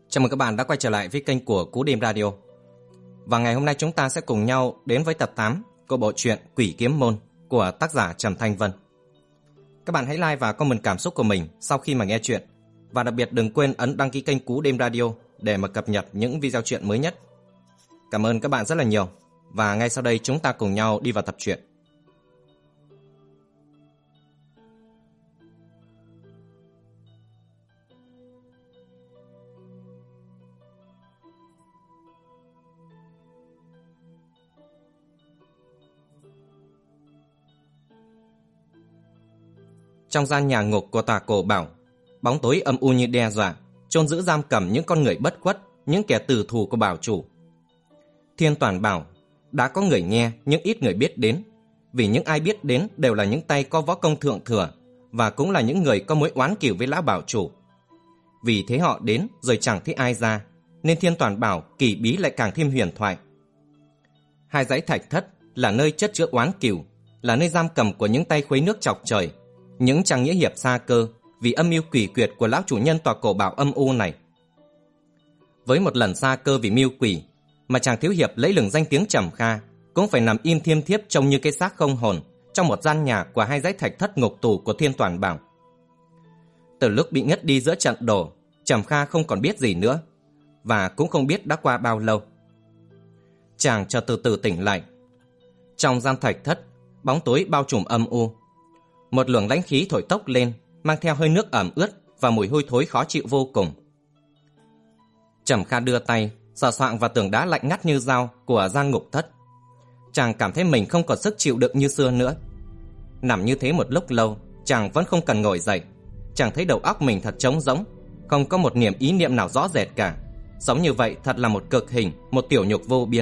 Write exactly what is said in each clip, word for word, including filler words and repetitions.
Chào mừng các bạn đã quay trở lại với kênh của Cú Đêm Radio. Và ngày hôm nay chúng ta sẽ cùng nhau đến với tập tám của bộ truyện Quỷ Kiếm Môn của tác giả Trầm Thanh Vân. Các bạn hãy like và comment cảm xúc của mình sau khi mà nghe chuyện. Và đặc biệt đừng quên ấn đăng ký kênh Cú Đêm Radio để mà cập nhật những video truyện mới nhất. Cảm ơn các bạn rất là nhiều. Và ngay sau đây chúng ta cùng nhau đi vào tập truyện. Trong gian nhà ngục của tòa cổ bảo, bóng tối âm u như đe dọa, chôn giữ giam cầm những con người bất khuất, những kẻ tử thù của bảo chủ. Thiên Toàn bảo, đã có người nghe nhưng ít người biết đến, vì những ai biết đến đều là những tay có võ công thượng thừa, và cũng là những người có mối oán cừu với lão bảo chủ. Vì thế họ đến rồi chẳng thấy ai ra, nên Thiên Toàn bảo kỳ bí lại càng thêm huyền thoại. Hai dãy thạch thất là nơi chất chứa oán cừu, là nơi giam cầm của những tay khuấy nước chọc trời, những trang nghĩa hiệp xa cơ vì âm mưu quỷ quyệt của lão chủ nhân tòa cổ bảo âm u này. Với một lần xa cơ vì mưu quỷ mà chàng thiếu hiệp lấy lừng danh tiếng Trầm Kha cũng phải nằm im thiêm thiếp trông như cái xác không hồn trong một gian nhà của hai dãy thạch thất ngục tù của Thiên Toàn bảo. Từ lúc bị ngất đi giữa trận đổ, Trầm Kha không còn biết gì nữa, và cũng không biết đã qua bao lâu. Chàng chợt từ từ tỉnh lại. Trong gian thạch thất, bóng tối bao trùm âm u. Một luồng lãnh khí thổi tốc lên, mang theo hơi nước ẩm ướt và mùi hôi thối khó chịu vô cùng. Trầm Kha đưa tay sờ soạng vào tường đá lạnh ngắt như dao của gian ngục thất. Chàng cảm thấy mình không còn sức chịu đựng như xưa nữa. Nằm như thế một lúc lâu, chàng vẫn không cần ngồi dậy. Chàng thấy đầu óc mình thật trống rỗng, không có một niềm ý niệm nào rõ rệt cả. Sống như vậy thật là một cực hình, một tiểu nhục vô biên.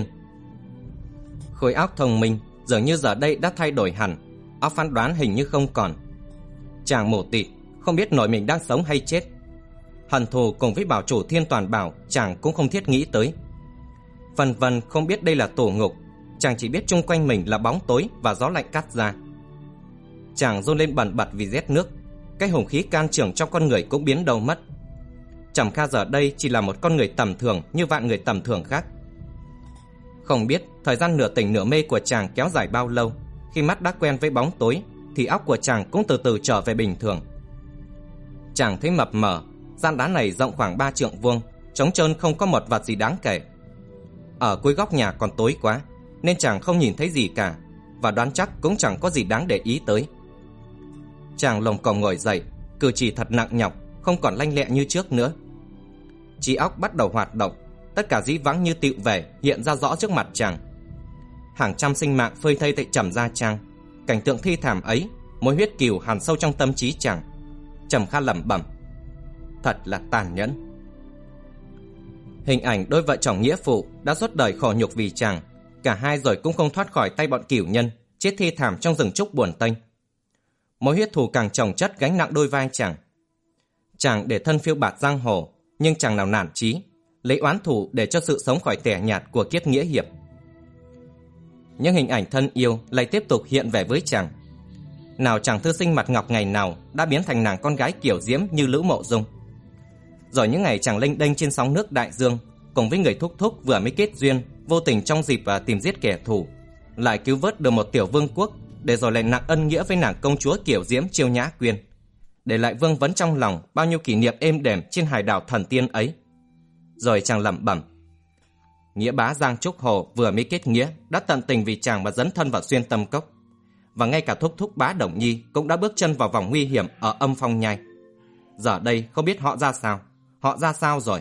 Khối óc thông minh dường như giờ đây đã thay đổi hẳn, óc phán đoán hình như không còn. Chàng mù tịt, không biết nổi mình đang sống hay chết. Hận thù cùng với bảo chủ Thiên Toàn bảo chàng cũng không thiết nghĩ tới. Vân vân không biết đây là tù ngục, chàng chỉ biết chung quanh mình là bóng tối và gió lạnh cắt ra. Chàng run lên bần bật vì rét nước, cái hùng khí can trường trong con người cũng biến đâu mất. Trầm Kha giờ đây chỉ là một con người tầm thường như vạn người tầm thường khác. Không biết thời gian nửa tỉnh nửa mê của chàng kéo dài bao lâu. Khi mắt đã quen với bóng tối thì óc của chàng cũng từ từ trở về bình thường. Chàng thấy mập mờ, gian đá này rộng khoảng ba trượng vuông, trống trơn không có một vật gì đáng kể. Ở cuối góc nhà còn tối quá nên chàng không nhìn thấy gì cả, và đoán chắc cũng chẳng có gì đáng để ý tới. Chàng lồm cồm ngồi dậy, cử chỉ thật nặng nhọc, không còn lanh lẹ như trước nữa. Trí óc bắt đầu hoạt động, tất cả dĩ vãng như tựu về hiện ra rõ trước mặt chàng. Hàng trăm sinh mạng phơi thây tại Trầm Gia Trang, cảnh tượng thi thảm ấy, mối huyết cừu hằn sâu trong tâm trí chàng. Trầm Kha lẩm bẩm, thật là tàn nhẫn. Hình ảnh đôi vợ chồng nghĩa phụ đã suốt đời khổ nhục vì chàng, cả hai rồi cũng không thoát khỏi tay bọn cừu nhân, chết thi thảm trong rừng trúc buồn tênh. Mối huyết thù càng chồng chất gánh nặng đôi vai chàng. Chàng để thân phiêu bạt giang hồ, nhưng chàng nào nản chí, lấy oán thù để cho sự sống khỏi tẻ nhạt của kiếp nghĩa hiệp. Những hình ảnh thân yêu lại tiếp tục hiện về với chàng. Nào chàng thư sinh mặt ngọc ngày nào đã biến thành nàng con gái kiểu diễm như Lữ Mộ Dung. Rồi những ngày chàng lênh đênh trên sóng nước đại dương, cùng với người thúc thúc vừa mới kết duyên, vô tình trong dịp và tìm giết kẻ thù, lại cứu vớt được một tiểu vương quốc, để rồi lại nặng ân nghĩa với nàng công chúa kiểu diễm Chiêu Nhã Quyên, để lại vương vấn trong lòng bao nhiêu kỷ niệm êm đềm trên hải đảo thần tiên ấy. Rồi chàng lẩm bẩm, nghĩa bá Giang Trúc Hồ vừa mới kết nghĩa đã tận tình vì chàng mà dấn thân vào xuyên tâm cốc, và ngay cả thúc thúc Bá Đồng Nhi cũng đã bước chân vào vòng nguy hiểm ở Âm Phong Nhai. Giờ đây không biết họ ra sao, họ ra sao rồi.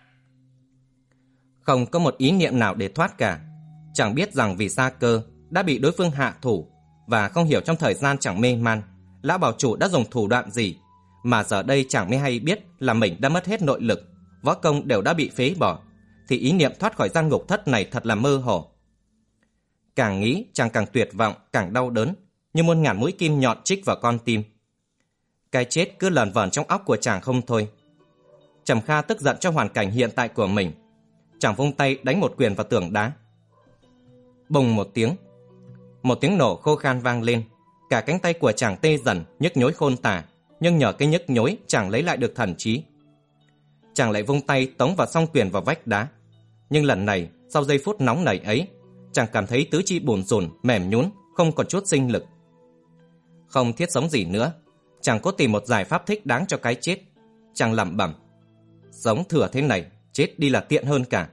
Không có một ý niệm nào để thoát cả. Chàng biết rằng vì xa cơ đã bị đối phương hạ thủ, và không hiểu trong thời gian chàng mê man, lão bảo chủ đã dùng thủ đoạn gì, mà giờ đây chàng mới hay biết là mình đã mất hết nội lực, võ công đều đã bị phế bỏ, thì ý niệm thoát khỏi gian ngục thất này thật là mơ hồ. Càng nghĩ chàng càng tuyệt vọng, càng đau đớn, như muôn ngàn mũi kim nhọn chích vào con tim. Cái chết cứ lờn vờn trong óc của chàng không thôi. Trầm Kha tức giận cho hoàn cảnh hiện tại của mình. Chàng vung tay đánh một quyền vào tường đá. Bùng một tiếng, một tiếng nổ khô khan vang lên. Cả cánh tay của chàng tê dần, nhức nhối khôn tả, nhưng nhờ cái nhức nhối chàng lấy lại được thần trí. Chàng lại vung tay tống vào song quyền vào vách đá. Nhưng lần này, sau giây phút nóng nảy ấy, chàng cảm thấy tứ chi bùn rùn, mềm nhũn, không còn chút sinh lực. Không thiết sống gì nữa, chàng cố tìm một giải pháp thích đáng cho cái chết. Chàng lẩm bẩm, sống thừa thế này, chết đi là tiện hơn cả.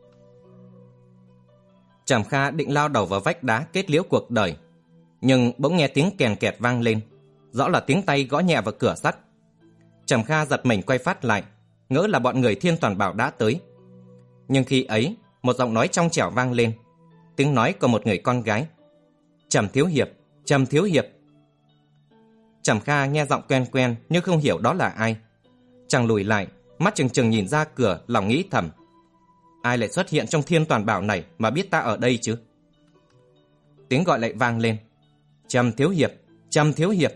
Trầm Kha định lao đầu vào vách đá kết liễu cuộc đời, nhưng bỗng nghe tiếng kèn kẹt vang lên, rõ là tiếng tay gõ nhẹ vào cửa sắt. Trầm Kha giật mình quay phát lại, ngỡ là bọn người Thiên Toàn Bảo đã tới. Nhưng khi ấy, một giọng nói trong trẻo vang lên, tiếng nói của một người con gái. Trầm thiếu hiệp, Trầm thiếu hiệp. Trầm Kha nghe giọng quen quen nhưng không hiểu đó là ai. Chàng lùi lại, mắt trừng trừng nhìn ra cửa, lòng nghĩ thầm, ai lại xuất hiện trong Thiên Toàn Bảo này mà biết ta ở đây chứ? Tiếng gọi lại vang lên, Trầm thiếu hiệp, Trầm thiếu hiệp.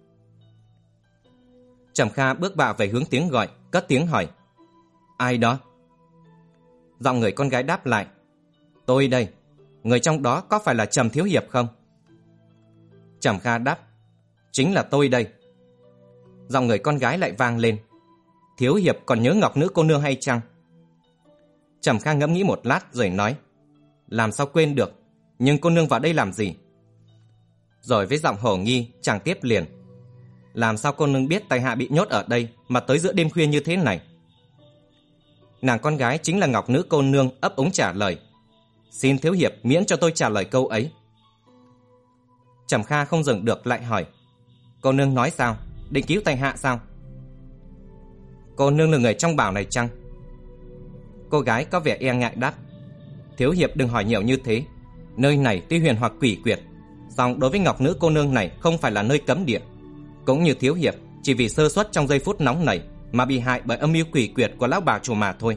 Trầm Kha bước bạo về hướng tiếng gọi, cất tiếng hỏi, ai đó? Giọng người con gái đáp lại, tôi đây. Người trong đó có phải là Trầm thiếu hiệp không? Trầm Kha đáp, chính là tôi đây. Giọng người con gái lại vang lên, thiếu hiệp còn nhớ Ngọc Nữ cô nương hay chăng? Trầm Kha ngẫm nghĩ một lát rồi nói, làm sao quên được, nhưng cô nương vào đây làm gì? Rồi với giọng hổ nghi, chàng tiếp liền, làm sao cô nương biết tại hạ bị nhốt ở đây mà tới giữa đêm khuya như thế này? Nàng con gái chính là Ngọc Nữ cô nương ấp úng trả lời, xin thiếu hiệp miễn cho tôi trả lời câu ấy. Trầm Kha không dừng được lại hỏi, cô nương nói sao, định cứu tại hạ sao? Cô nương là người trong bảo này chăng? Cô gái có vẻ e ngại đáp, thiếu hiệp đừng hỏi nhiều như thế. Nơi này tuy huyền hoặc quỷ quyệt, song đối với Ngọc Nữ cô nương này không phải là nơi cấm địa. Cũng như thiếu hiệp chỉ vì sơ suất trong giây phút nóng nảy mà bị hại bởi âm mưu quỷ quyệt của lão bà chủ mà thôi.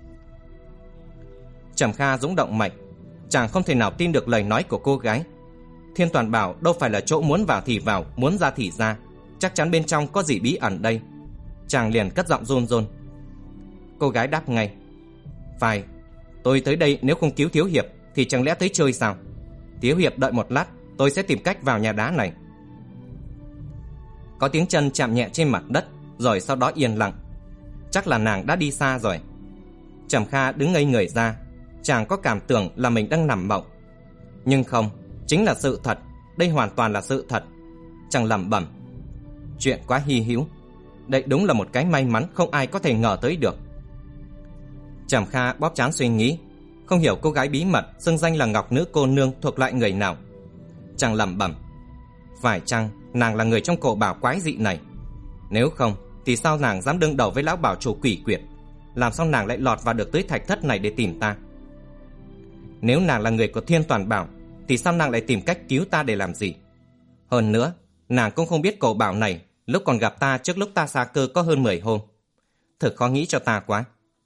Trầm Kha rúng động mạch, chàng không thể nào tin được lời nói của cô gái. Thiên Toàn Bảo đâu phải là chỗ muốn vào thì vào, muốn ra thì ra, chắc chắn bên trong có gì bí ẩn đây. Chàng liền cất giọng run run. Cô gái đáp ngay, phải, tôi tới đây nếu không cứu thiếu hiệp thì chẳng lẽ tới chơi sao? Thiếu hiệp đợi một lát, tôi sẽ tìm cách vào nhà đá này. Có tiếng chân chạm nhẹ trên mặt đất, rồi sau đó yên lặng. Chắc là nàng đã đi xa rồi. Trầm Kha đứng ngây người ra, chàng có cảm tưởng là mình đang nằm mộng. Nhưng không, chính là sự thật, đây hoàn toàn là sự thật. Chàng lẩm bẩm, chuyện quá hy hữu, đây đúng là một cái may mắn không ai có thể ngờ tới được. Trầm Kha bóp trán suy nghĩ, không hiểu cô gái bí mật xưng danh là Ngọc Nữ cô nương thuộc loại người nào. Chàng lẩm bẩm, phải chăng nàng là người trong cổ bảo quái dị này? Nếu không thì sao nàng dám đương đầu với lão bảo chủ quỷ quyệt? Làm sao nàng lại lọt vào được tới thạch thất này để tìm ta? Nếu nàng là người của Thiên Toàn Bảo thì sao nàng lại tìm cách cứu ta để làm gì? Hơn nữa, nàng cũng không biết cổ bảo này lúc còn gặp ta trước lúc ta xa cơ có hơn mười hôm. Thật khó nghĩ cho ta quá.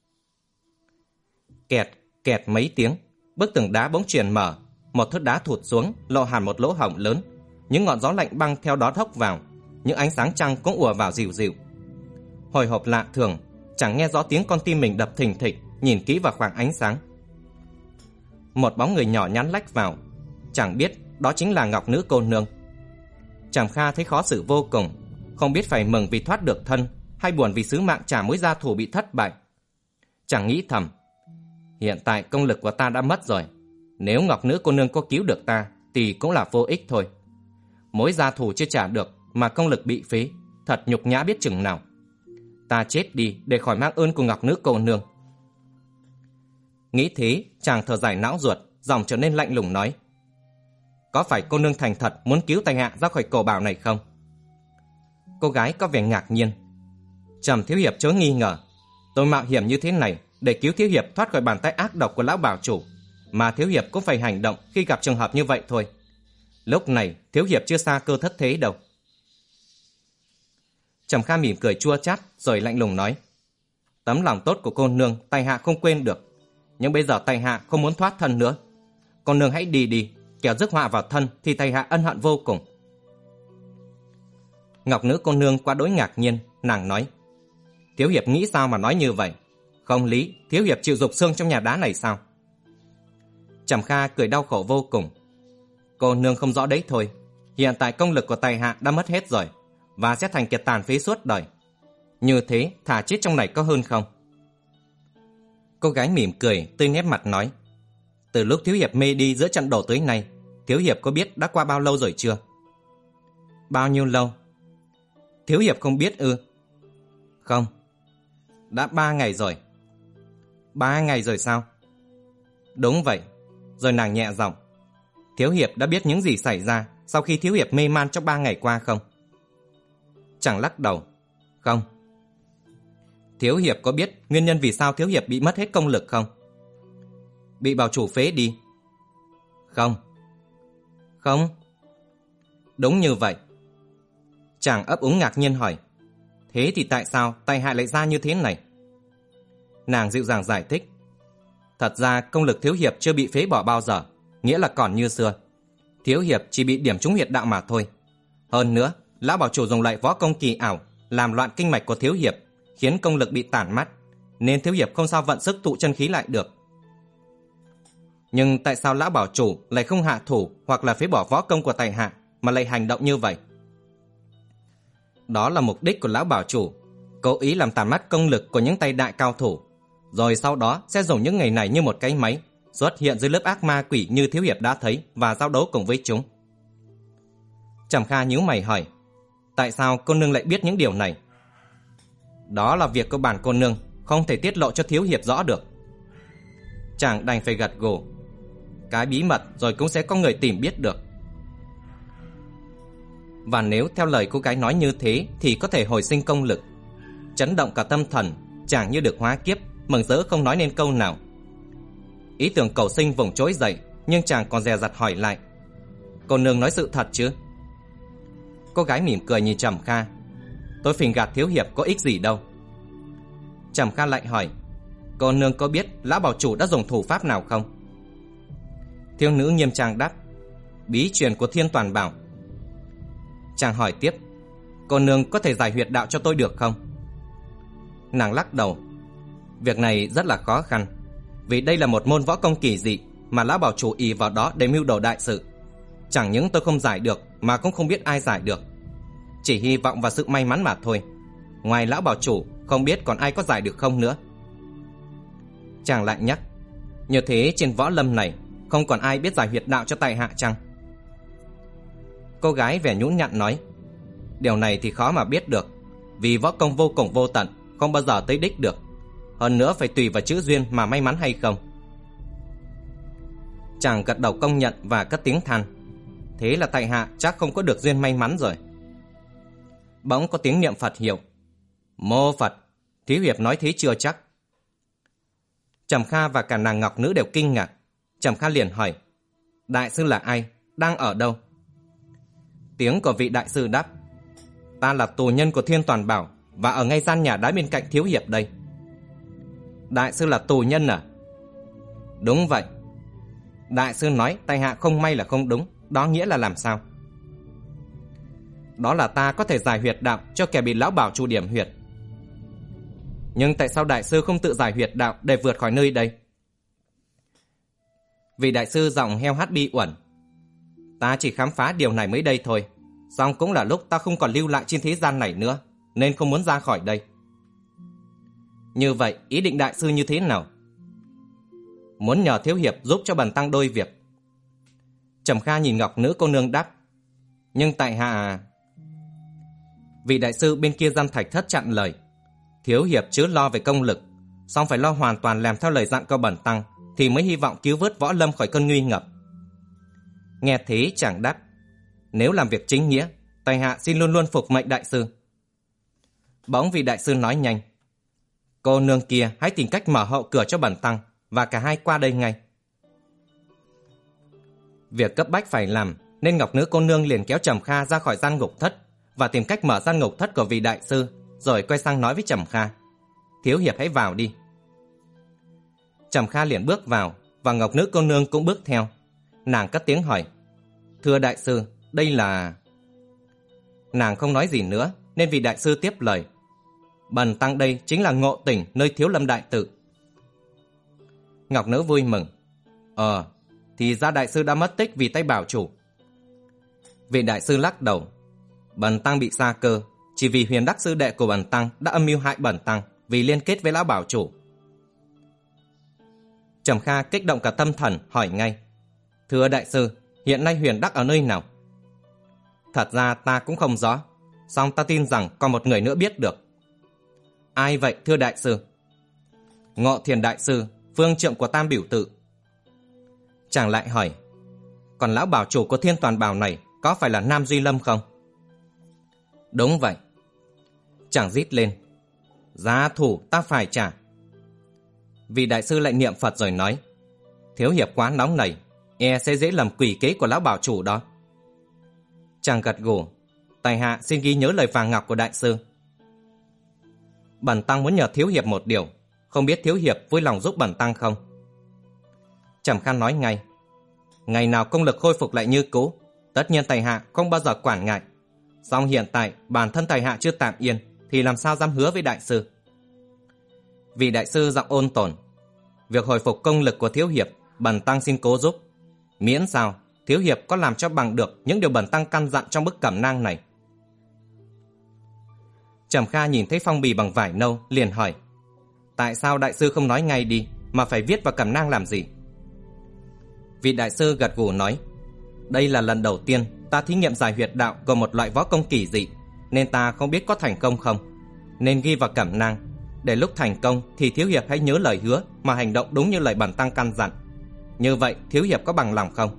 Kẹt, kẹt mấy tiếng, bức tường đá bỗng chuyển mở, một thớt đá thụt xuống, lộ hẳn một lỗ hổng lớn. Những ngọn gió lạnh băng theo đó thốc vào, những ánh sáng trăng cũng ùa vào dịu dịu. Hồi hộp lạ thường, chẳng nghe rõ tiếng con tim mình đập thình thịch, nhìn kỹ vào khoảng ánh sáng. Một bóng người nhỏ nhắn lách vào, chẳng biết đó chính là Ngọc Nữ cô nương. Trầm Kha thấy khó xử vô cùng, không biết phải mừng vì thoát được thân hay buồn vì sứ mạng trả mối gia thù bị thất bại. Chàng nghĩ thầm, hiện tại công lực của ta đã mất rồi, nếu Ngọc Nữ cô nương có cứu được ta thì cũng là vô ích thôi. Mối gia thù chưa trả được mà công lực bị phế, thật nhục nhã biết chừng nào. Ta chết đi để khỏi mang ơn của Ngọc Nữ cô nương. Nghĩ thế, chàng thở dài não ruột, giọng trở nên lạnh lùng nói, có phải cô nương thành thật muốn cứu tại hạ ra khỏi cổ bảo này không? Cô gái có vẻ ngạc nhiên. Trầm thiếu hiệp chớ nghi ngờ, tôi mạo hiểm như thế này để cứu thiếu hiệp thoát khỏi bàn tay ác độc của lão bảo chủ, mà thiếu hiệp cũng phải hành động khi gặp trường hợp như vậy thôi. Lúc này thiếu hiệp chưa xa cơ thất thế đâu. Trầm Kha mỉm cười chua chát rồi lạnh lùng nói, tấm lòng tốt của cô nương tại hạ không quên được, nhưng bây giờ tại hạ không muốn thoát thân nữa. Cô nương hãy đi đi, kẻo rước họa vào thân thì tại hạ ân hận vô cùng. Ngọc Nữ cô nương quá đối ngạc nhiên, nàng nói, thiếu hiệp nghĩ sao mà nói như vậy? Không lý thiếu hiệp chịu dục xương trong nhà đá này sao? Trầm Kha cười đau khổ vô cùng. Cô nương không rõ đấy thôi, hiện tại công lực của tại hạ đã mất hết rồi và sẽ thành kiệt tàn phế suốt đời. Như thế thà chết trong này có hơn không? Cô gái mỉm cười, tươi nét mặt nói: Từ lúc thiếu hiệp mê đi giữa trận đổ tới nay, thiếu hiệp có biết đã qua bao lâu rồi chưa? Bao nhiêu lâu? Thiếu hiệp không biết ư? Không. Đã ba ngày rồi. Ba ngày rồi sao? Đúng vậy. Rồi nàng nhẹ giọng: Thiếu hiệp đã biết những gì xảy ra sau khi thiếu hiệp mê man trong ba ngày qua không? Chàng lắc đầu: Không. Thiếu hiệp có biết nguyên nhân vì sao thiếu hiệp bị mất hết công lực không? Bị bảo chủ phế đi. Không. Không. Đúng như vậy. Chàng ấp úng ngạc nhiên hỏi: Thế thì tại sao tại hạ lại ra như thế này? Nàng dịu dàng giải thích: Thật ra công lực thiếu hiệp chưa bị phế bỏ bao giờ, nghĩa là còn như xưa. Thiếu hiệp chỉ bị điểm trúng huyệt đạo mà thôi. Hơn nữa, lão bảo chủ dùng loại võ công kỳ ảo làm loạn kinh mạch của thiếu hiệp, khiến công lực bị tản mát, nên thiếu hiệp không sao vận sức tụ chân khí lại được. Nhưng tại sao lão bảo chủ lại không hạ thủ hoặc là phế bỏ võ công của tại hạ mà lại hành động như vậy? Đó là mục đích của lão bảo chủ, cố ý làm tàn mắt công lực của những tay đại cao thủ, rồi sau đó sẽ dùng những ngày này như một cái máy xuất hiện dưới lớp ác ma quỷ như thiếu hiệp đã thấy và giao đấu cùng với chúng. Trầm Kha nhíu mày hỏi: Tại sao cô nương lại biết những điều này? Đó là việc của bản cô nương, không thể tiết lộ cho thiếu hiệp rõ được. Chàng đành phải gật gù: Cái bí mật rồi cũng sẽ có người tìm biết được. Và nếu theo lời cô gái nói như thế thì có thể hồi sinh công lực. Chấn động cả tâm thần, chàng như được hóa kiếp, mừng rỡ không nói nên câu nào. Ý tưởng cầu sinh vùng trỗi dậy, nhưng chàng còn dè dặt hỏi lại: Cô nương nói sự thật chứ? Cô gái mỉm cười nhìn Trầm Kha: Tôi phình gạt thiếu hiệp có ích gì đâu. Trầm Kha lại hỏi: Cô nương có biết lão bảo chủ đã dùng thủ pháp nào không? Thiếu nữ nghiêm trang đáp: Bí truyền của Thiên Toàn Bảo. Chàng hỏi tiếp: Cô nương có thể giải huyệt đạo cho tôi được không? Nàng lắc đầu: Việc này rất là khó khăn, vì đây là một môn võ công kỳ dị mà lão bảo chủ ỷ vào đó để mưu đồ đại sự. Chẳng những tôi không giải được mà cũng không biết ai giải được. Chỉ hy vọng vào sự may mắn mà thôi. Ngoài lão bảo chủ, không biết còn ai có giải được không nữa. Chàng lại nhắc: Như thế trên võ lâm này không còn ai biết giải huyệt đạo cho tại hạ chăng? Cô gái vẻ nhũn nhặn nói: Điều này thì khó mà biết được, vì võ công vô cùng vô tận, không bao giờ tới đích được. Hơn nữa phải tùy vào chữ duyên mà may mắn hay không. Chàng gật đầu công nhận và cất tiếng than: Thế là tại hạ chắc không có được duyên may mắn rồi. Bỗng có tiếng niệm Phật hiệu: Mô Phật. Thiếu hiệp nói thế chưa chắc. Trầm Kha và cả nàng ngọc nữ đều kinh ngạc. Trầm Kha liền hỏi: Đại sư là ai? Đang ở đâu? Tiếng của vị đại sư đáp: Ta là tù nhân của Thiên Toàn Bảo và ở ngay gian nhà đá bên cạnh thiếu hiệp đây. Đại sư là tù nhân à? Đúng vậy. Đại sư nói tại hạ không may là không đúng, đó nghĩa là làm sao? Đó là ta có thể giải huyệt đạo cho kẻ bị lão bảo chủ điểm huyệt. Nhưng tại sao đại sư không tự giải huyệt đạo để vượt khỏi nơi đây? Vị đại sư giọng heo hắt bi uẩn: Ta chỉ khám phá điều này mới đây thôi, song cũng là lúc ta không còn lưu lại trên thế gian này nữa, nên không muốn ra khỏi đây. Như vậy ý định đại sư như thế nào? Muốn nhờ thiếu hiệp giúp cho bần tăng đôi việc. Trầm Kha nhìn ngọc nữ cô nương đáp: Nhưng tại hạ... Vị đại sư bên kia gian thạch thất chặn lời: Thiếu hiệp chứ lo về công lực, song phải lo hoàn toàn làm theo lời dặn của bần tăng, thì mới hy vọng cứu vớt võ lâm khỏi cơn nguy ngập. Nghe thế chàng đáp: Nếu làm việc chính nghĩa, tại hạ xin luôn luôn phục mệnh đại sư. Bỗng vị đại sư nói nhanh: Cô nương kia hãy tìm cách mở hậu cửa cho bần tăng, và cả hai qua đây ngay. Việc cấp bách phải làm, nên ngọc nữ cô nương liền kéo Trầm Kha ra khỏi gian ngục thất và tìm cách mở gian ngục thất của vị đại sư, rồi quay sang nói với Trầm Kha: Thiếu hiệp hãy vào đi. Trầm Kha liền bước vào, và ngọc nữ cô nương cũng bước theo. Nàng cất tiếng hỏi: Thưa đại sư, đây là... Nàng không nói gì nữa, nên vị đại sư tiếp lời: Bần tăng đây chính là Ngộ Tỉnh, nơi Thiếu Lâm đại tự. Ngọc nữ vui mừng: Ờ, thì ra đại sư đã mất tích vì tay bảo chủ. Vị đại sư lắc đầu: Bần tăng bị sa cơ, chỉ vì huyền đắc sư đệ của bần tăng đã âm mưu hại bần tăng vì liên kết với lão bảo chủ. Trầm Kha kích động cả tâm thần hỏi ngay: Thưa đại sư, hiện nay Huyền Đắc ở nơi nào? Thật ra ta cũng không rõ, song ta tin rằng còn một người nữa biết được. Ai vậy thưa đại sư? Ngộ Thiền đại sư, phương trượng của Tam Biểu Tự. Chàng lại hỏi: Còn lão bảo chủ của Thiên Toàn Bảo này có phải là Nam Duy Lâm không? Đúng vậy. Chàng rít lên: Giá thủ ta phải trả. Vị đại sư lại niệm Phật rồi nói: Thiếu hiệp quá nóng nảy, e sẽ dễ lầm quỷ kế của lão bảo chủ đó. Chàng gật gù: Tài hạ xin ghi nhớ lời vàng ngọc của đại sư. Bần tăng muốn nhờ thiếu hiệp một điều, không biết thiếu hiệp vui lòng giúp bần tăng không? Trầm Kha nói ngay: Ngày nào công lực khôi phục lại như cũ, tất nhiên tài hạ không bao giờ quản ngại. Song hiện tại bản thân tài hạ chưa tạm yên, thì làm sao dám hứa với đại sư? Vị đại sư giọng ôn tồn: Việc hồi phục công lực của thiếu hiệp, bần tăng xin cố giúp. Miễn sao thiếu hiệp có làm cho bằng được những điều bần tăng căn dặn trong bức cẩm nang này. Trầm Kha nhìn thấy phong bì bằng vải nâu liền hỏi: Tại sao đại sư không nói ngay đi, mà phải viết vào cẩm nang làm gì? Vị đại sư gật gù nói: Đây là lần đầu tiên ta thí nghiệm giải huyệt đạo của một loại võ công kỳ dị, nên ta không biết có thành công không, nên ghi vào cẩm nang, để lúc thành công thì thiếu hiệp hãy nhớ lời hứa mà hành động đúng như lời bần tăng căn dặn. Như vậy thiếu hiệp có bằng lòng không?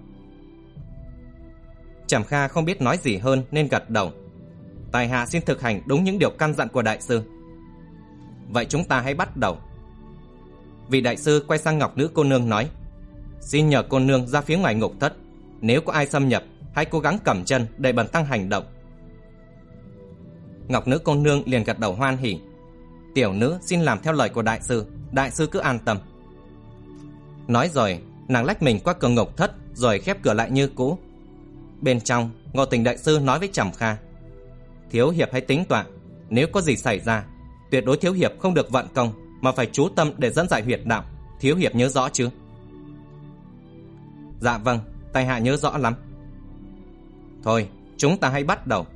Trầm Kha không biết nói gì hơn nên gật đầu: Tài hạ xin thực hành đúng những điều căn dặn của đại sư. Vậy chúng ta hãy bắt đầu. Vị đại sư quay sang Ngọc Nữ cô nương nói: Xin nhờ cô nương ra phía ngoài ngục thất, nếu có ai xâm nhập hãy cố gắng cầm chân để bần tăng hành động. Ngọc Nữ cô nương liền gật đầu hoan hỉ: Tiểu nữ xin làm theo lời của đại sư, đại sư cứ an tâm. Nói rồi nàng lách mình qua cửa ngục thất rồi khép cửa lại như cũ. Bên trong, Ngộ Tình đại sư nói với Trầm Kha: Thiếu hiệp hãy tính toán, nếu có gì xảy ra, tuyệt đối thiếu hiệp không được vận công, mà phải chú tâm để dẫn giải huyệt đạo. Thiếu hiệp nhớ rõ chứ? Dạ vâng, tài hạ nhớ rõ lắm. Thôi, chúng ta hãy bắt đầu.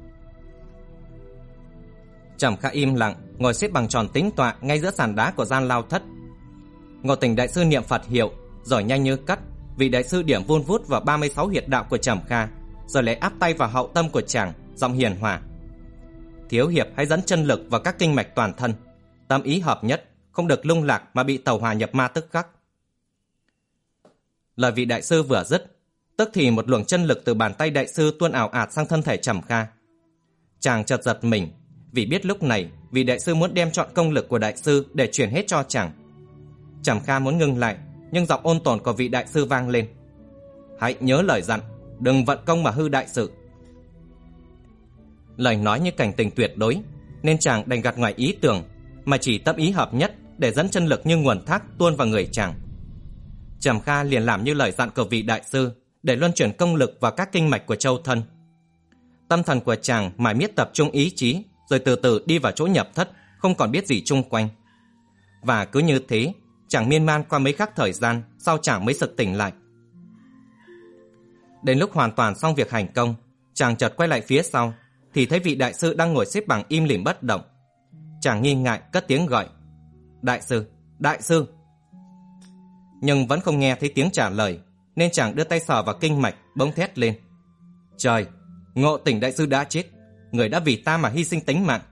Trầm Kha im lặng ngồi xếp bằng tròn tĩnh tọa ngay giữa sàn đá của gian lao thất. Ngộ Tình đại sư niệm Phật hiệu, rồi nhanh như cắt, vị đại sư điểm vun vút vào ba mươi sáu huyệt đạo của Trầm Kha, rồi lấy áp tay vào hậu tâm của chàng, giọng hiền hòa: Thiếu hiệp hãy dẫn chân lực vào các kinh mạch toàn thân, tâm ý hợp nhất, không được lung lạc mà bị tẩu hỏa nhập ma tức khắc. Lời vị đại sư vừa dứt, tức thì một luồng chân lực từ bàn tay đại sư tuôn ảo ạt sang thân thể Trầm Kha. Chàng chợt giật mình, vì biết lúc này vị đại sư muốn đem trọn công lực của đại sư để chuyển hết cho chàng. Trầm Kha muốn ngưng lại, nhưng giọng ôn tồn của vị đại sư vang lên: Hãy nhớ lời dặn, đừng vận công mà hư đại sự. Lời nói như cảnh tình tuyệt đối, nên chàng đành gạt ngoài ý tưởng, mà chỉ tâm ý hợp nhất để dẫn chân lực như nguồn thác tuôn vào người chàng. Trầm Kha liền làm như lời dặn của vị đại sư, để luân chuyển công lực vào các kinh mạch của châu thân. Tâm thần của chàng mải miết tập trung ý chí, rồi từ từ đi vào chỗ nhập thất, không còn biết gì chung quanh. Và cứ như thế, chàng miên man qua mấy khắc thời gian, sau chàng mới sực tỉnh lại. Đến lúc hoàn toàn xong việc hành công, chàng chợt quay lại phía sau, thì thấy vị đại sư đang ngồi xếp bằng im lìm bất động. Chàng nghi ngại cất tiếng gọi: Đại sư, đại sư! Nhưng vẫn không nghe thấy tiếng trả lời, nên chàng đưa tay sờ vào kinh mạch, bỗng thét lên: Trời! Ngộ Tình đại sư đã chết, người đã vì ta mà hy sinh tính mạng.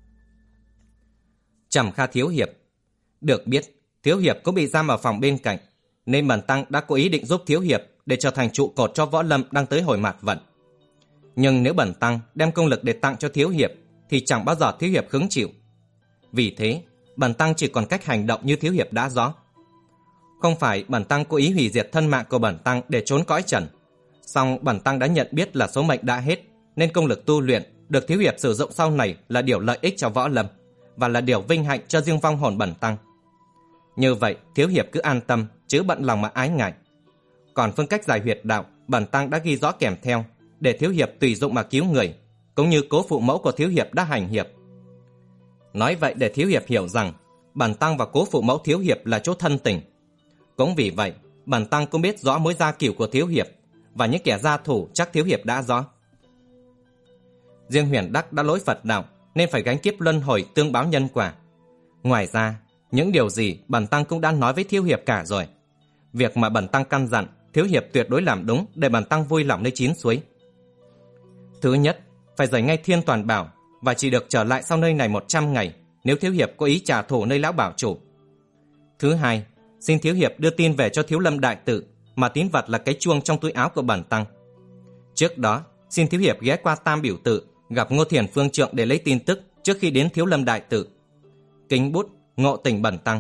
Trầm Kha thiếu hiệp. Được biết, thiếu hiệp cũng bị giam ở phòng bên cạnh, nên bần tăng đã có ý định giúp thiếu hiệp để trở thành trụ cột cho võ lâm đang tới hồi mạt vận. Nhưng nếu bần tăng đem công lực để tặng cho thiếu hiệp, thì chẳng bao giờ thiếu hiệp hứng chịu. Vì thế, bần tăng chỉ còn cách hành động như thiếu hiệp đã rõ. Không phải bần tăng cố ý hủy diệt thân mạng của bần tăng để trốn cõi trần, song bần tăng đã nhận biết là số mệnh đã hết, nên công lực tu luyện được thiếu hiệp sử dụng sau này là điều lợi ích cho võ lâm, và là điều vinh hạnh cho riêng vong hồn bần tăng. Như vậy thiếu hiệp cứ an tâm, chứ bận lòng mà ái ngại. Còn phương cách giải huyệt đạo, bần tăng đã ghi rõ kèm theo, để thiếu hiệp tùy dụng mà cứu người, cũng như cố phụ mẫu của thiếu hiệp đã hành hiệp. Nói vậy để thiếu hiệp hiểu rằng bần tăng và cố phụ mẫu thiếu hiệp là chỗ thân tình. Cũng vì vậy, bần tăng cũng biết rõ mối gia cửu của thiếu hiệp, và những kẻ gia thủ chắc thiếu hiệp đã rõ. Riêng Huyền Đắc đã lỗi Phật đạo, nên phải gánh kiếp luân hồi tương báo nhân quả. Ngoài ra, những điều gì bần tăng cũng đã nói với thiếu hiệp cả rồi. Việc mà bần tăng căn dặn, thiếu hiệp tuyệt đối làm đúng để bần tăng vui lòng nơi chín suối. Thứ nhất, phải rời ngay Thiên Toàn Bảo và chỉ được trở lại sau nơi này một trăm ngày nếu thiếu hiệp có ý trả thù nơi lão bảo chủ. Thứ hai, xin thiếu hiệp đưa tin về cho Thiếu Lâm đại tự, mà tín vật là cái chuông trong túi áo của bần tăng. Trước đó, xin thiếu hiệp ghé qua Tam Biểu tự gặp Ngô Thiền Phương Trượng để lấy tin tức trước khi đến Thiếu Lâm đại tự. Kính bút, Ngộ Tình bần tăng.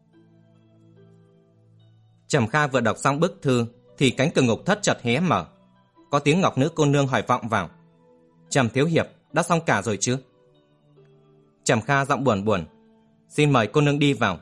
Trầm Kha vừa đọc xong bức thư thì cánh cửa ngục thất chợt hé mở. Có tiếng ngọc nữ cô nương hỏi vọng vào: Trầm thiếu hiệp, đã xong cả rồi chứ? Trầm Kha giọng buồn buồn: Xin mời cô nương đi vào.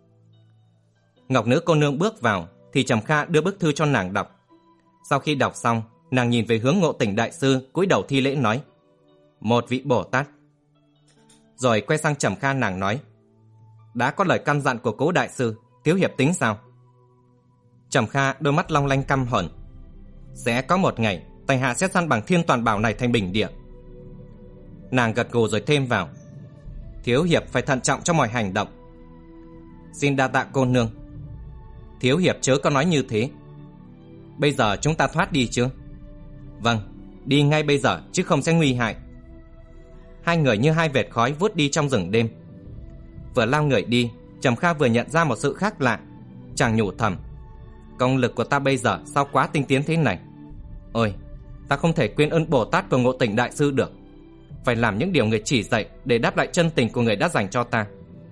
Ngọc nữ cô nương bước vào thì Trầm Kha đưa bức thư cho nàng đọc. Sau khi đọc xong, nàng nhìn về hướng Ngộ Tình đại sư, cúi đầu thi lễ nói: Một vị Bồ Tát. Rồi quay sang Trầm Kha, nàng nói: Đã có lời căn dặn của Cố đại sư, thiếu hiệp tính sao? Trầm Kha đôi mắt long lanh căm hờn: Sẽ có một ngày tại hạ sẽ săn bằng Thiên Toàn Bảo này thành bình địa. Nàng gật gù rồi thêm vào: Thiếu hiệp phải thận trọng trong mọi hành động. Xin đa tạ cô nương. Thiếu hiệp chớ có nói như thế. Bây giờ chúng ta thoát đi chứ? Vâng, đi ngay bây giờ chứ không sẽ nguy hại. Hai người như hai vệt khói vút đi trong rừng đêm. Vừa lao người đi, Trầm Kha vừa nhận ra một sự khác lạ. Chàng nhủ thầm: Công lực của ta bây giờ sao quá tinh tiến thế này? Ôi, ta không thể quên ơn Bồ Tát của Ngộ Tình đại sư được. Phải làm những điều người chỉ dạy để đáp lại chân tình của người đã dành cho ta.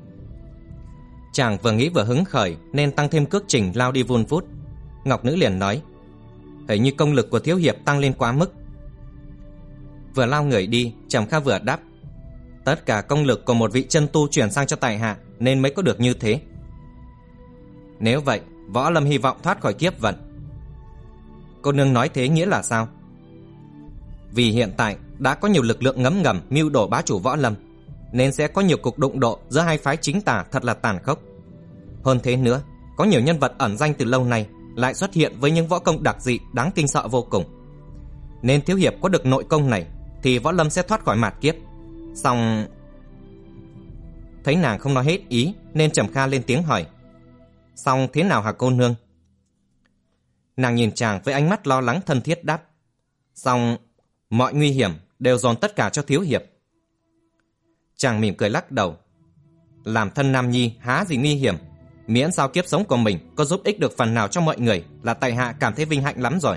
Chàng vừa nghĩ vừa hứng khởi nên tăng thêm cước trình lao đi vun vút. Ngọc nữ liền nói: Hình như công lực của thiếu hiệp tăng lên quá mức. Vừa lao người đi, Trầm Kha vừa đáp: Tất cả công lực của một vị chân tu chuyển sang cho tại hạ nên mới có được như thế. Nếu vậy, Võ Lâm hy vọng thoát khỏi kiếp vận. Cô nương nói thế nghĩa là sao? Vì hiện tại đã có nhiều lực lượng ngấm ngầm mưu đổ bá chủ Võ Lâm, nên sẽ có nhiều cuộc đụng độ giữa hai phái chính tà thật là tàn khốc. Hơn thế nữa, có nhiều nhân vật ẩn danh từ lâu nay lại xuất hiện với những võ công đặc dị đáng kinh sợ vô cùng. Nên thiếu hiệp có được nội công này thì Võ Lâm sẽ thoát khỏi mạt kiếp. Xong... Thấy nàng không nói hết ý nên Trầm Kha lên tiếng hỏi: Xong thế nào hả cô nương? Nàng nhìn chàng với ánh mắt lo lắng thân thiết đáp: Xong mọi nguy hiểm đều dồn tất cả cho thiếu hiệp. Chàng mỉm cười lắc đầu: Làm thân nam nhi há gì nguy hiểm, miễn sao kiếp sống của mình có giúp ích được phần nào cho mọi người là tại hạ cảm thấy vinh hạnh lắm rồi.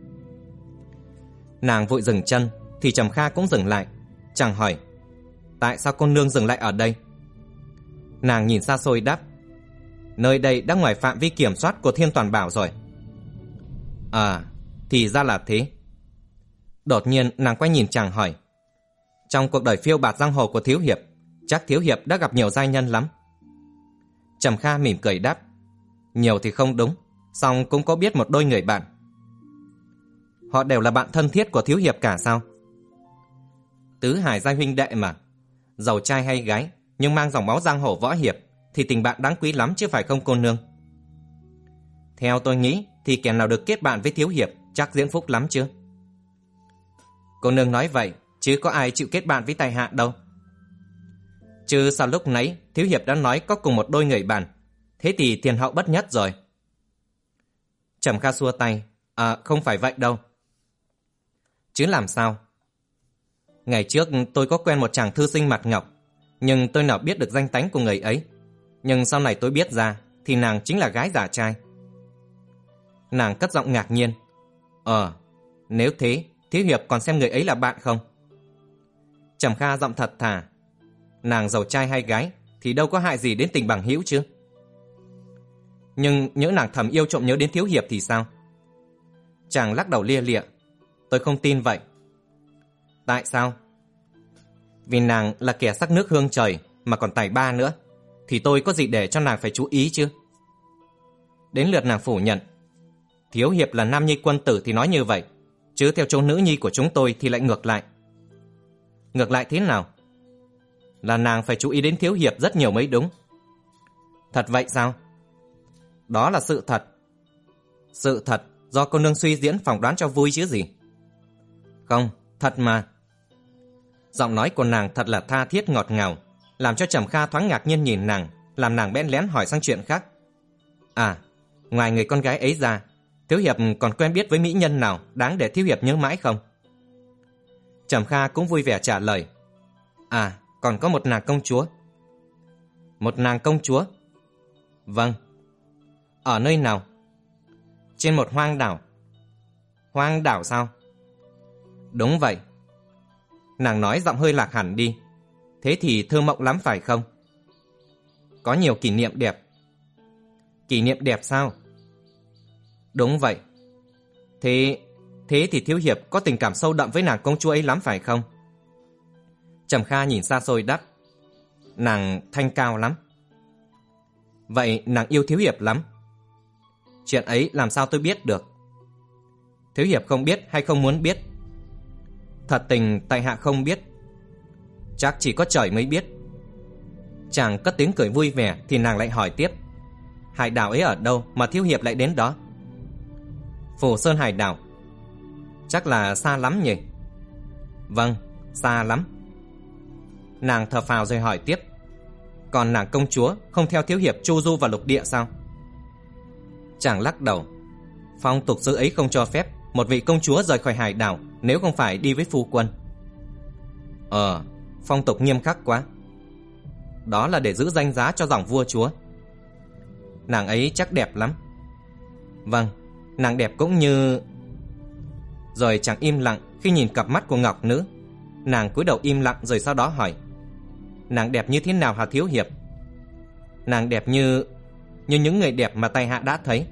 Nàng vội dừng chân thì Trầm Kha cũng dừng lại. Chàng hỏi: Tại sao cô nương dừng lại ở đây? Nàng nhìn xa xôi đáp: Nơi đây đã ngoài phạm vi kiểm soát của Thiên Toàn Bảo rồi. À, thì ra là thế. Đột nhiên nàng quay nhìn chàng hỏi: Trong cuộc đời phiêu bạt giang hồ của thiếu hiệp, chắc thiếu hiệp đã gặp nhiều giai nhân lắm. Trầm Kha mỉm cười đáp: Nhiều thì không đúng, song cũng có biết một đôi người bạn. Họ đều là bạn thân thiết của thiếu hiệp cả sao? Tứ hải giai huynh đệ mà. Giàu trai hay gái, nhưng mang dòng máu giang hồ võ hiệp thì tình bạn đáng quý lắm chứ phải không cô nương? Theo tôi nghĩ thì kẻ nào được kết bạn với thiếu hiệp chắc diễn phúc lắm chứ. Cô nương nói vậy, chứ có ai chịu kết bạn với tài hạ đâu. Chứ sao lúc nãy thiếu hiệp đã nói có cùng một đôi người bạn, thế thì tiền hậu bất nhất rồi. Trầm Kha xua tay: À, không phải vậy đâu. Chứ làm sao? Ngày trước tôi có quen một chàng thư sinh mặt ngọc, nhưng tôi nào biết được danh tánh của người ấy. Nhưng sau này tôi biết ra thì nàng chính là gái giả trai. Nàng cất giọng ngạc nhiên: Ờ, nếu thế thiếu hiệp còn xem người ấy là bạn không? Trầm Kha giọng thật thà: Nàng giàu trai hay gái thì đâu có hại gì đến tình bằng hữu chứ. Nhưng nhỡ nàng thầm yêu trộm nhớ đến thiếu hiệp thì sao? Chàng lắc đầu lia lịa: Tôi không tin vậy. Tại sao? Vì nàng là kẻ sắc nước hương trời mà còn tài ba nữa, thì tôi có gì để cho nàng phải chú ý chứ? Đến lượt nàng phủ nhận: Thiếu hiệp là nam nhi quân tử thì nói như vậy, chứ theo chỗ nữ nhi của chúng tôi thì lại ngược lại. Ngược lại thế nào? Là nàng phải chú ý đến thiếu hiệp rất nhiều mới đúng. Thật vậy sao? Đó là sự thật. Sự thật do cô nương suy diễn phỏng đoán cho vui chứ gì. Không, thật mà. Giọng nói của nàng thật là tha thiết ngọt ngào, làm cho Trầm Kha thoáng ngạc nhiên nhìn nàng, làm nàng bẽn lén hỏi sang chuyện khác. À, Ngoài người con gái ấy ra, Thiếu Hiệp còn quen biết với mỹ nhân nào đáng để Thiếu Hiệp nhớ mãi không? Trầm Kha cũng vui vẻ trả lời. À, còn có một nàng công chúa. Một nàng công chúa? Vâng. Ở nơi nào? Trên một hoang đảo. Hoang đảo sao? Đúng vậy. Nàng nói giọng hơi lạc hẳn đi. Thế thì thơ mộng lắm phải không? Có nhiều kỷ niệm đẹp. Kỷ niệm đẹp sao? Đúng vậy. Thế Thế thì Thiếu Hiệp có tình cảm sâu đậm với nàng công chúa ấy lắm phải không? Trầm Kha nhìn xa xôi đáp. Nàng thanh cao lắm. Vậy nàng yêu Thiếu Hiệp lắm? Chuyện ấy làm sao tôi biết được? Thiếu Hiệp không biết hay không muốn biết? Thật tình tại hạ không biết. Chắc chỉ có trời mới biết. Chàng cất tiếng cười vui vẻ thì nàng lại hỏi tiếp. Hải đảo ấy ở đâu mà Thiếu Hiệp lại đến đó? Phù Sơn Hải đảo. Chắc là xa lắm nhỉ? Vâng, xa lắm. Nàng thở phào rồi hỏi tiếp. Còn nàng công chúa không theo Thiếu Hiệp chu du vào lục địa sao? Chàng lắc đầu. Phong tục xứ ấy không cho phép một vị công chúa rời khỏi hải đảo nếu không phải đi với phu quân. Ờ, phong tục nghiêm khắc quá. Đó là để giữ danh giá cho dòng vua chúa. Nàng ấy chắc đẹp lắm. Vâng, nàng đẹp cũng như... Rồi chàng im lặng khi nhìn cặp mắt của Ngọc Nữ. Nàng cúi đầu im lặng rồi sau đó hỏi. Nàng đẹp như thế nào hả Thiếu Hiệp? Nàng đẹp như... như những người đẹp mà tại hạ đã thấy.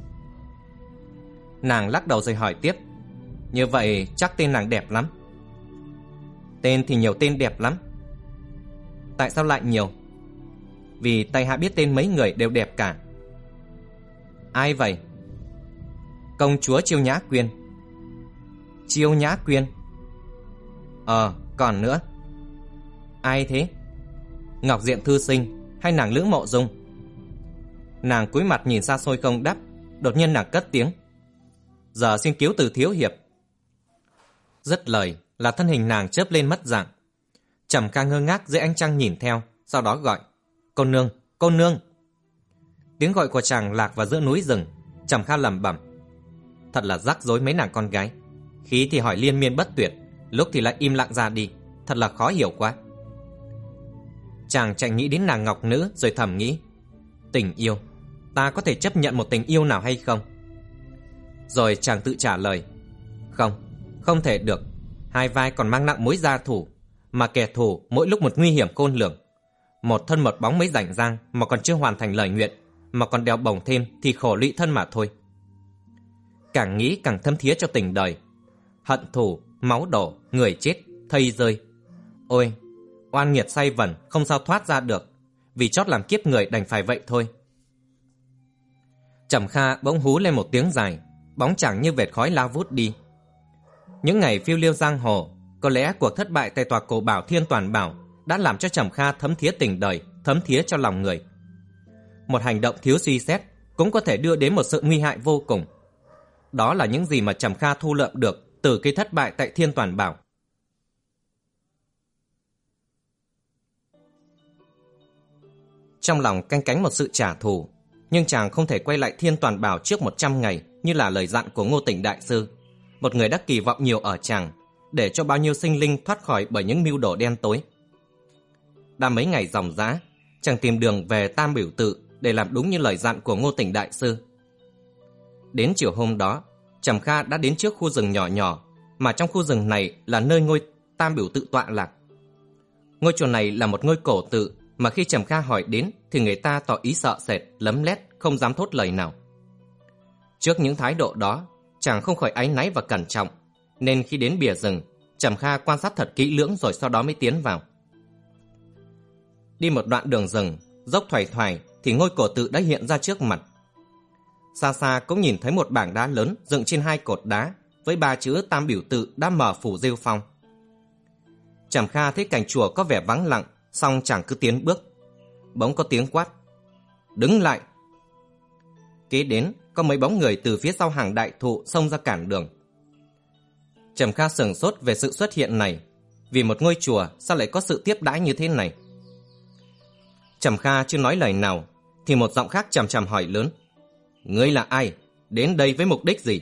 Nàng lắc đầu rồi hỏi tiếp. Như vậy chắc tên nàng đẹp lắm. Tên thì nhiều tên đẹp lắm. Tại sao lại nhiều? Vì tại hạ biết tên mấy người đều đẹp cả. Ai vậy? Công chúa Chiêu Nhã Quyên. Chiêu Nhã Quyên? Ờ, còn nữa. Ai thế? Ngọc Diện Thư Sinh hay nàng Lữ Mộ Dung? Nàng cúi mặt nhìn xa xôi không đáp. Đột nhiên nàng cất tiếng. Giờ xin cứu từ Thiếu Hiệp. Dứt lời là thân hình nàng chớp lên mất dạng. Trầm Kha ngơ ngác dưới ánh trăng nhìn theo, sau đó gọi. Cô nương, cô nương. Tiếng gọi của chàng lạc vào giữa núi rừng. Trầm Kha lẩm bẩm. Thật là rắc rối mấy nàng con gái. Khí thì hỏi liên miên bất tuyệt, lúc thì lại im lặng ra đi. Thật là khó hiểu quá. Chàng chạy nghĩ đến nàng Ngọc Nữ rồi thầm nghĩ. Tình yêu, ta có thể chấp nhận một tình yêu nào hay không? Rồi chàng tự trả lời. Không, không thể được. Hai vai còn mang nặng mối gia thủ, mà kẻ thù mỗi lúc một nguy hiểm khôn lường. Một thân một bóng mới rảnh rang mà còn chưa hoàn thành lời nguyện, mà còn đeo bồng thêm thì khổ lụy thân mà thôi. Càng nghĩ càng thâm thía cho tình đời. Hận thù, máu đổ, người chết, thây rơi. Ôi, oan nghiệt say vẩn không sao thoát ra được. Vì chót làm kiếp người đành phải vậy thôi. Trầm Kha bỗng hú lên một tiếng dài. Bóng chàng như vệt khói lao vút đi. Những ngày phiêu lưu giang hồ, có lẽ cuộc thất bại tại tòa cổ bảo Thiên Toàn Bảo đã làm cho Trầm Kha thấm thía tình đời, thấm thía cho lòng người. Một hành động thiếu suy xét cũng có thể đưa đến một sự nguy hại vô cùng. Đó là những gì mà Trầm Kha thu lượm được từ cái thất bại tại Thiên Toàn Bảo. Trong lòng canh cánh một sự trả thù, nhưng chàng không thể quay lại Thiên Toàn Bảo trước một trăm ngày như là lời dặn của Ngô Tịnh Đại Sư, một người đã kỳ vọng nhiều ở chàng, để cho bao nhiêu sinh linh thoát khỏi bởi những mưu đồ đen tối. Đã mấy ngày dòng dã, chàng tìm đường về Tam Biểu Tự để làm đúng như lời dặn của Ngô Tịnh Đại Sư. Đến chiều hôm đó, Trầm Kha đã đến trước khu rừng nhỏ nhỏ, mà trong khu rừng này là nơi ngôi Tam Biểu Tự tọa lạc. Ngôi chùa này là một ngôi cổ tự mà khi Trầm Kha hỏi đến thì người ta tỏ ý sợ sệt, lấm lét, không dám thốt lời nào. Trước những thái độ đó, chàng không khỏi áy náy và cẩn trọng, nên khi đến bìa rừng, Trầm Kha quan sát thật kỹ lưỡng rồi sau đó mới tiến vào. Đi một đoạn đường rừng, dốc thoải thoải thì ngôi cổ tự đã hiện ra trước mặt. Xa xa cũng nhìn thấy một bảng đá lớn dựng trên hai cột đá với ba chữ Tam Biểu Tự đã mở phủ rêu phong. Trầm Kha thấy cảnh chùa có vẻ vắng lặng, song chàng cứ tiến bước. Bỗng có tiếng quát. Đứng lại! Kế đến có mấy bóng người từ phía sau hàng đại thụ xông ra cản đường. Trầm Kha sửng sốt về sự xuất hiện này. Vì một ngôi chùa sao lại có sự tiếp đãi như thế này? Trầm Kha chưa nói lời nào thì một giọng khác chằm chằm hỏi lớn. Ngươi là ai? Đến đây với mục đích gì?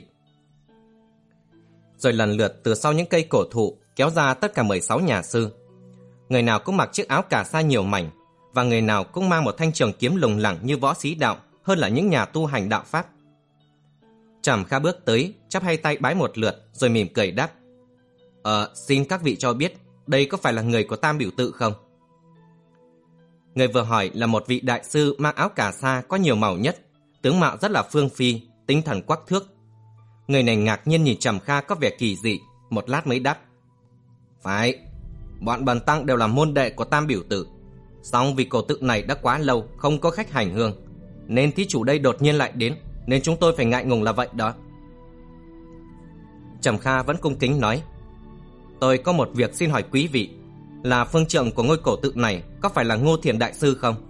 Rồi lần lượt từ sau những cây cổ thụ kéo ra tất cả mười sáu nhà sư. Người nào cũng mặc chiếc áo cà sa nhiều mảnh, và người nào cũng mang một thanh trường kiếm lủng lẳng như võ sĩ đạo hơn là những nhà tu hành đạo pháp. Trầm Kha bước tới, chắp hai tay bái một lượt, rồi mỉm cười đáp: Ờ, xin các vị cho biết, đây có phải là người của Tam Biểu Tự không? Người vừa hỏi là một vị đại sư mang áo cà sa có nhiều màu nhất, tướng mạo rất là phương phi, tinh thần quắc thước. Người này ngạc nhiên nhìn Trầm Kha có vẻ kỳ dị, một lát mới đáp: Phải, bọn bần tăng đều là môn đệ của Tam Biểu Tự. Song vì cổ tự này đã quá lâu không có khách hành hương, nên thí chủ đây đột nhiên lại đến, nên chúng tôi phải ngại ngùng là vậy đó. Trầm Kha vẫn cung kính nói: Tôi có một việc xin hỏi quý vị, là phương trượng của ngôi cổ tự này có phải là Ngô Thiền đại sư không?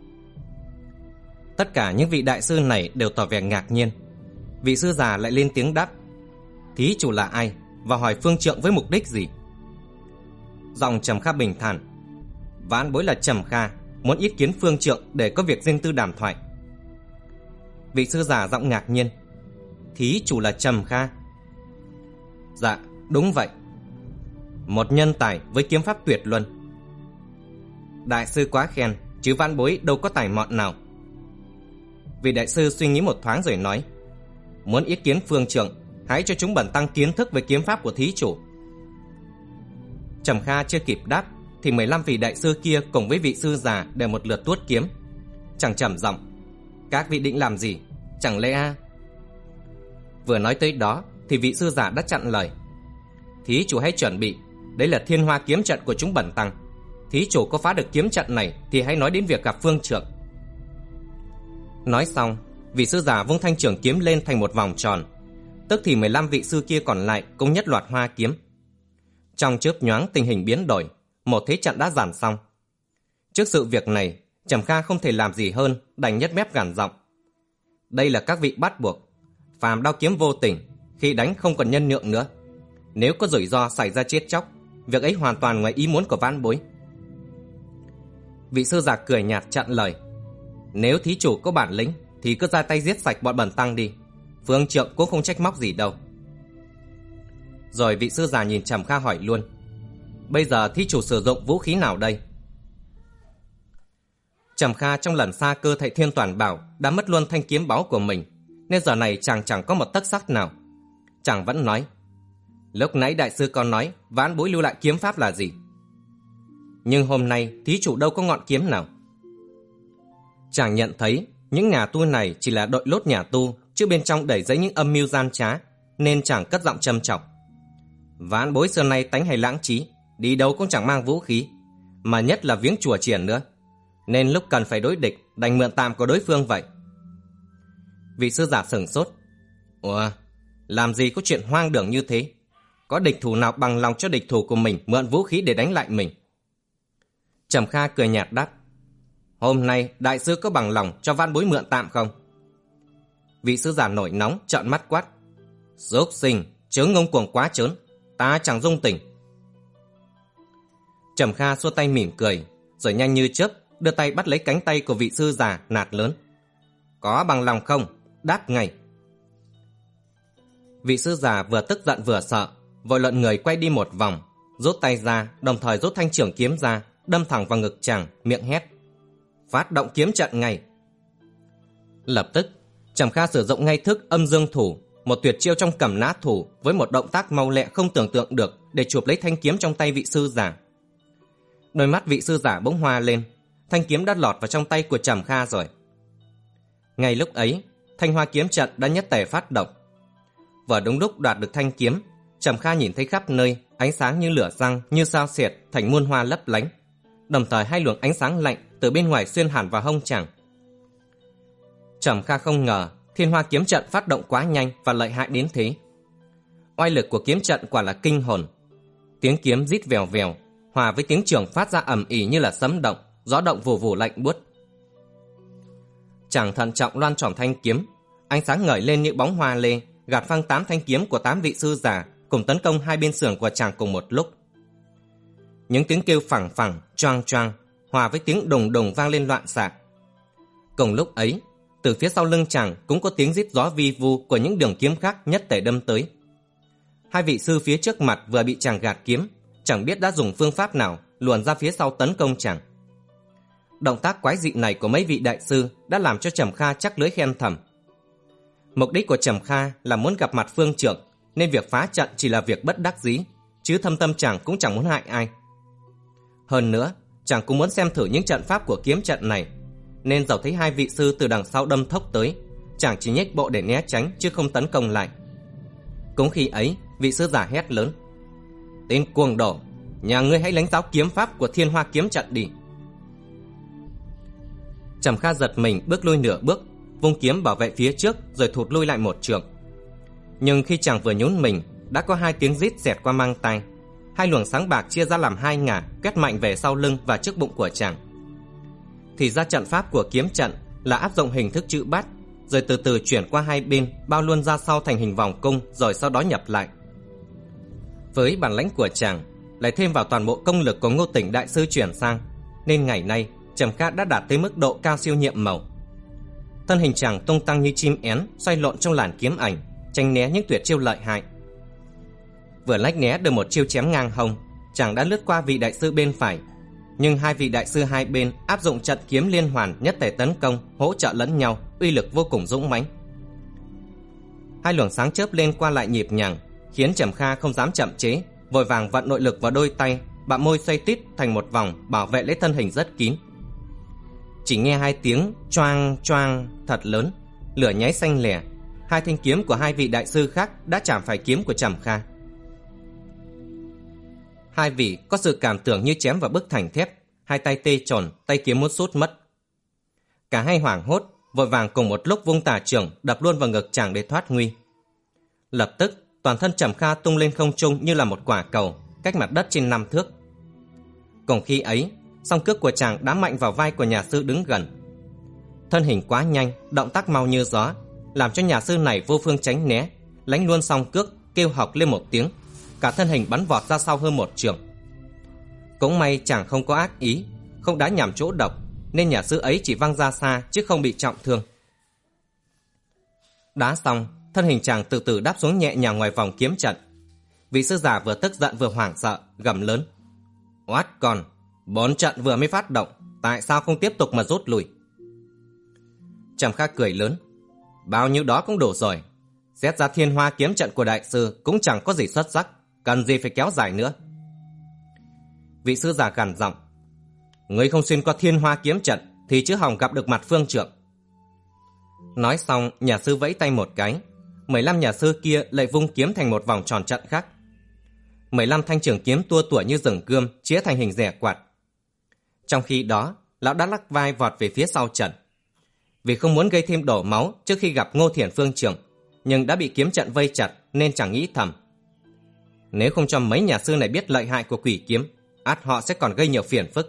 Tất cả những vị đại sư này đều tỏ vẻ ngạc nhiên. Vị sư già lại lên tiếng đáp: Thí chủ là ai, và hỏi phương trượng với mục đích gì? Giọng Trầm Kha bình thản: Vãn bối là Trầm Kha, muốn yết kiến phương trượng để có việc riêng tư đàm thoại. Vị sư già giọng ngạc nhiên: Thí chủ là Trầm Kha? Dạ, đúng vậy. Một nhân tài với kiếm pháp tuyệt luân. Đại sư quá khen, chứ vãn bối đâu có tài mọn nào. Vị đại sư suy nghĩ một thoáng rồi nói: Muốn yết kiến phương trượng, hãy cho chúng bần tăng kiến thức về kiếm pháp của thí chủ. Trầm Kha chưa kịp đáp thì mười lăm vị đại sư kia cùng với vị sư già đều một lượt tuốt kiếm. Chàng trầm giọng: Các vị định làm gì? Chẳng lẽ a? Vừa nói tới đó thì vị sư già đã chặn lời: Thí chủ hãy chuẩn bị, đấy là Thiên Hoa kiếm trận của chúng bần tăng. Thí chủ có phá được kiếm trận này thì hãy nói đến việc gặp phương trượng. Nói xong, vị sư già vung thanh trường kiếm lên thành một vòng tròn. Tức thì mười lăm vị sư kia còn lại cũng nhất loạt hoa kiếm. Trong chớp nhoáng tình hình biến đổi, một thế trận đã dàn xong. Trước sự việc này, Trầm Kha không thể làm gì hơn đành nhất mép gằn giọng: Đây là các vị bắt buộc. Phàm đao kiếm vô tình, khi đánh không còn nhân nhượng nữa. Nếu có rủi ro xảy ra chết chóc, việc ấy hoàn toàn ngoài ý muốn của vãn bối. Vị sư già cười nhạt chặn lời: Nếu thí chủ có bản lĩnh thì cứ ra tay giết sạch bọn bần tăng đi, phương trượng cũng không trách móc gì đâu. Rồi vị sư già nhìn Trầm Kha hỏi luôn: Bây giờ thí chủ sử dụng vũ khí nào đây? Trầm Kha trong lần xa cơ thệ Thiên Toàn Bảo đã mất luôn thanh kiếm báu của mình, nên giờ này chàng chẳng có một tấc sắc nào. Chàng vẫn nói: Lúc nãy đại sư còn nói vãn bối lưu lại kiếm pháp là gì, nhưng hôm nay thí chủ đâu có ngọn kiếm nào. Chàng nhận thấy những nhà tu này chỉ là đội lốt nhà tu, chứ bên trong đầy dẫy những âm mưu gian trá, nên chàng cất giọng châm chọc: Vãn bối xưa nay tánh hay lãng trí, đi đâu cũng chẳng mang vũ khí, mà nhất là viếng chùa chiền nữa, nên lúc cần phải đối địch đành mượn tạm của đối phương vậy. Vị sư giả sửng sốt: Ủa, làm gì có chuyện hoang đường như thế? Có địch thủ nào bằng lòng cho địch thủ của mình mượn vũ khí để đánh lại mình? Trầm Kha cười nhạt đáp: Hôm nay đại sư có bằng lòng cho vãn bối mượn tạm không? Vị sư giả nổi nóng trợn mắt quát: Dốc sinh, chớ ngông cuồng quá trớn, ta chẳng dung tình. Trầm Kha xua tay mỉm cười, rồi nhanh như chớp đưa tay bắt lấy cánh tay của vị sư già, nạt lớn: Có bằng lòng không? Đáp ngay. Vị sư già vừa tức giận vừa sợ, vội lận người quay đi một vòng, rút tay ra, đồng thời rút thanh trường kiếm ra, đâm thẳng vào ngực chàng, miệng hét: Phát động kiếm trận ngay. Lập tức, Trầm Kha sử dụng ngay thức âm dương thủ, một tuyệt chiêu trong cầm nã thủ, với một động tác mau lẹ không tưởng tượng được để chụp lấy thanh kiếm trong tay vị sư giả. Đôi mắt vị sư giả bỗng hoa lên, thanh kiếm đã lọt vào trong tay của Trầm Kha rồi. Ngay lúc ấy, thanh hoa kiếm trận đã nhất tề phát động. Vừa đúng lúc đoạt được thanh kiếm, Trầm Kha nhìn thấy khắp nơi ánh sáng như lửa giăng, như sao xẹt thành muôn hoa lấp lánh, đồng thời hai luồng ánh sáng lạnh từ bên ngoài xuyên hẳn vào hông chàng. Trầm Kha không ngờ Thiên Hoa kiếm trận phát động quá nhanh và lợi hại đến thế. Oai lực của kiếm trận quả là kinh hồn. Tiếng kiếm rít vèo vèo, hòa với tiếng trường phát ra ầm ĩ như là sấm động, gió động vù vù lạnh buốt. Chàng thận trọng loan tròn thanh kiếm, ánh sáng ngời lên như bóng hoa lê, gạt phăng tám thanh kiếm của tám vị sư giả cùng tấn công hai bên sườn của chàng cùng một lúc. Những tiếng kêu phẳng phẳng, choang choang, hòa với tiếng đùng đùng vang lên loạn xạ. Cùng lúc ấy, Từ phía sau lưng chàng cũng có tiếng rít gió vi vu của những đường kiếm khác nhất tề đâm tới. Hai vị sư phía trước mặt vừa bị chàng gạt kiếm, chẳng biết đã dùng phương pháp nào luồn ra phía sau tấn công chàng. Động tác quái dị này của mấy vị đại sư đã làm cho Trầm Kha chắc lưỡi khen thầm. Mục đích của Trầm Kha là muốn gặp mặt phương trưởng, nên việc phá trận chỉ là việc bất đắc dĩ, chứ thâm tâm chàng cũng chẳng muốn hại ai. Hơn nữa, chàng cũng muốn xem thử những trận pháp của kiếm trận này, nên dẫu thấy hai vị sư từ đằng sau đâm thốc tới, chàng chỉ nhếch bộ để né tránh chứ không tấn công lại. Cũng khi ấy, vị sư giả hét lớn: "Tên cuồng đồ, nhà ngươi hãy lãnh giáo kiếm pháp của Thiên Hoa kiếm trận đi." Trầm Kha giật mình bước lui nửa bước, vung kiếm bảo vệ phía trước rồi thụt lui lại một trượng. Nhưng khi chàng vừa nhún mình, đã có hai tiếng rít xẹt qua mang tai. Hai luồng sáng bạc chia ra làm hai ngả, quét mạnh về sau lưng và trước bụng của chàng. Thì ra trận pháp của kiếm trận là áp dụng hình thức chữ bát, rồi từ từ chuyển qua hai bên, bao luôn ra sau thành hình vòng cung, rồi sau đó nhập lại. Với bản lãnh của chàng, lại thêm vào toàn bộ công lực của Ngô Tỉnh đại sư chuyển sang, nên ngày nay Trầm Kha đã đạt tới mức độ cao siêu nhiệm màu. Thân hình chàng tung tăng như chim én, xoay lộn trong làn kiếm ảnh, tránh né những tuyệt chiêu lợi hại. Vừa lách né được một chiêu chém ngang hông, chàng đã lướt qua vị đại sư bên phải, nhưng hai vị đại sư hai bên áp dụng trận kiếm liên hoàn nhất thể tấn công, hỗ trợ lẫn nhau, uy lực vô cùng dũng mãnh. Hai luồng sáng chớp lên qua lại nhịp nhàng, khiến Trầm Kha không dám chậm chế, vội vàng vận nội lực vào đôi tay, bặm môi xoay tít thành một vòng bảo vệ lấy thân hình rất kín. Chỉ nghe hai tiếng choang choang thật lớn, lửa nháy xanh lẻ, hai thanh kiếm của hai vị đại sư khác đã chạm phải kiếm của Trầm Kha. Hai vị có sự cảm tưởng như chém vào bức thành thép, hai tay tê tròn, tay kiếm muốn sút mất. Cả hai hoảng hốt, vội vàng cùng một lúc vung tà chưởng đập luôn vào ngực chàng để thoát nguy. Lập tức toàn thân Trầm Kha tung lên không trung như là một quả cầu, cách mặt đất trên năm thước. Cùng khi ấy, song cước của chàng đá mạnh vào vai của nhà sư đứng gần. Thân hình quá nhanh, động tác mau như gió, làm cho nhà sư này vô phương tránh né, lánh luôn song cước, kêu học lên một tiếng, cả thân hình bắn vọt ra sau hơn một trượng. Cũng may chàng không có ác ý, không đá nhằm chỗ độc, nên nhà sư ấy chỉ văng ra xa chứ không bị trọng thương. Đá xong, thân hình chàng từ từ đáp xuống nhẹ nhàng ngoài vòng kiếm trận. Vị sư giả vừa tức giận vừa hoảng sợ, gầm lớn: "Oát con, bốn trận vừa mới phát động, tại sao không tiếp tục mà rút lui?" Trầm Kha cười lớn: "Bao nhiêu đó cũng đủ rồi. Xét ra Thiên Hoa kiếm trận của đại sư cũng chẳng có gì xuất sắc, cần gì phải kéo dài nữa." Vị sư giả gằn giọng: "Ngươi không xuyên qua Thiên Hoa kiếm trận thì chứ hòng gặp được mặt phương trượng." Nói xong, nhà sư vẫy tay một cái, mười lăm nhà sư kia lại vung kiếm thành một vòng tròn trận khác. Mười lăm thanh trường kiếm tua tủa như rừng gươm, chĩa thành hình rẻ quạt. Trong khi đó, lão đã lắc vai vọt về phía sau trận. Vì không muốn gây thêm đổ máu trước khi gặp Ngô Thiển phương trưởng, nhưng đã bị kiếm trận vây chặt nên chẳng nghĩ thầm: nếu không cho mấy nhà sư này biết lợi hại của quỷ kiếm, ắt họ sẽ còn gây nhiều phiền phức.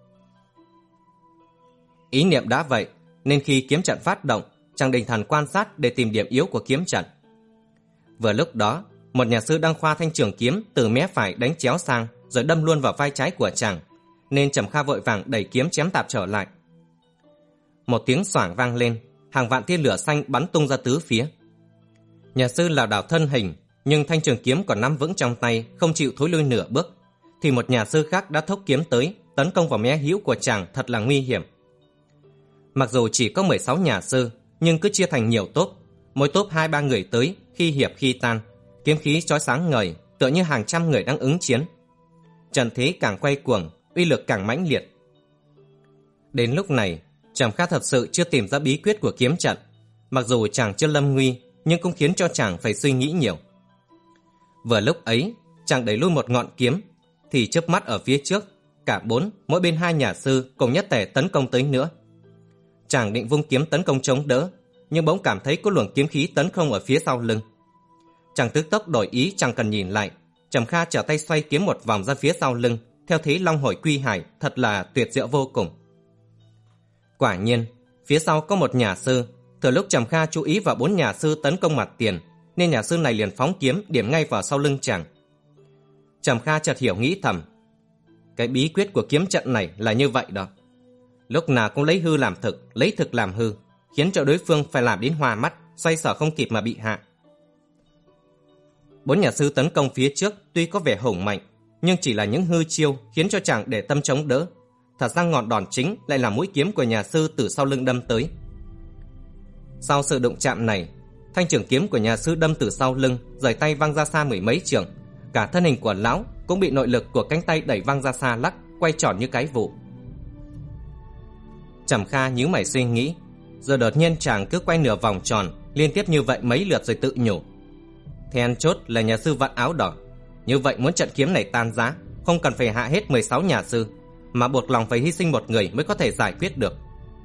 Ý niệm đã vậy, nên khi kiếm trận phát động, chàng định thần quan sát để tìm điểm yếu của kiếm trận. Vừa lúc đó, một nhà sư đang khoa thanh trường kiếm từ mé phải đánh chéo sang, rồi đâm luôn vào vai trái của chàng, nên Trầm Kha vội vàng đẩy kiếm chém tạp trở lại. Một tiếng xoảng vang lên, hàng vạn tia lửa xanh bắn tung ra tứ phía. Nhà sư lảo đảo thân hình, nhưng thanh trường kiếm còn nắm vững trong tay, không chịu thối lui nửa bước, thì một nhà sư khác đã thốc kiếm tới, tấn công vào mé hữu của chàng thật là nguy hiểm. Mặc dù chỉ có mười sáu nhà sư, nhưng cứ chia thành nhiều tốp, mỗi tốp hai ba người tới, khi hiệp khi tan, kiếm khí chói sáng ngời, tựa như hàng trăm người đang ứng chiến. Trận thế càng quay cuồng, uy lực càng mãnh liệt. Đến lúc này, Trầm Kha thật sự chưa tìm ra bí quyết của kiếm trận, mặc dù chàng chưa lâm nguy, nhưng cũng khiến cho chàng phải suy nghĩ nhiều. Vừa lúc ấy, chàng đẩy lui một ngọn kiếm, thì chớp mắt ở phía trước, cả bốn, mỗi bên hai nhà sư cùng nhất tề tấn công tới nữa. Chàng định vung kiếm tấn công chống đỡ, nhưng bỗng cảm thấy có luồng kiếm khí tấn công ở phía sau lưng. Chàng tức tốc đổi ý, chẳng cần nhìn lại, Trầm Kha trở tay xoay kiếm một vòng ra phía sau lưng, theo thế long hổi quy hải, thật là tuyệt diệu vô cùng. Quả nhiên, phía sau có một nhà sư. Thừa lúc Trầm Kha chú ý vào bốn nhà sư tấn công mặt tiền, nên nhà sư này liền phóng kiếm điểm ngay vào sau lưng chàng. Trầm Kha chợt hiểu nghĩ thầm: cái bí quyết của kiếm trận này là như vậy đó. Lúc nào cũng lấy hư làm thực, lấy thực làm hư, khiến cho đối phương phải làm đến hoa mắt, xoay sở không kịp mà bị hạ. Bốn nhà sư tấn công phía trước tuy có vẻ hùng mạnh, nhưng chỉ là những hư chiêu khiến cho chàng để tâm chống đỡ. Thật ra ngọn đòn chính lại là mũi kiếm của nhà sư từ sau lưng đâm tới. Sau sự đụng chạm này, thanh trường kiếm của nhà sư đâm từ sau lưng, rời tay văng ra xa mười mấy trượng. Cả thân hình của lão cũng bị nội lực của cánh tay đẩy văng ra xa lắc, quay tròn như cái vụ. Trầm Kha nhíu mày suy nghĩ, rồi đột nhiên chàng cứ quay nửa vòng tròn liên tiếp như vậy mấy lượt rồi tự nhủ: then chốt là nhà sư vặn áo đỏ. Như vậy muốn trận kiếm này tan rã, không cần phải hạ hết mười sáu nhà sư, mà buộc lòng phải hy sinh một người mới có thể giải quyết được.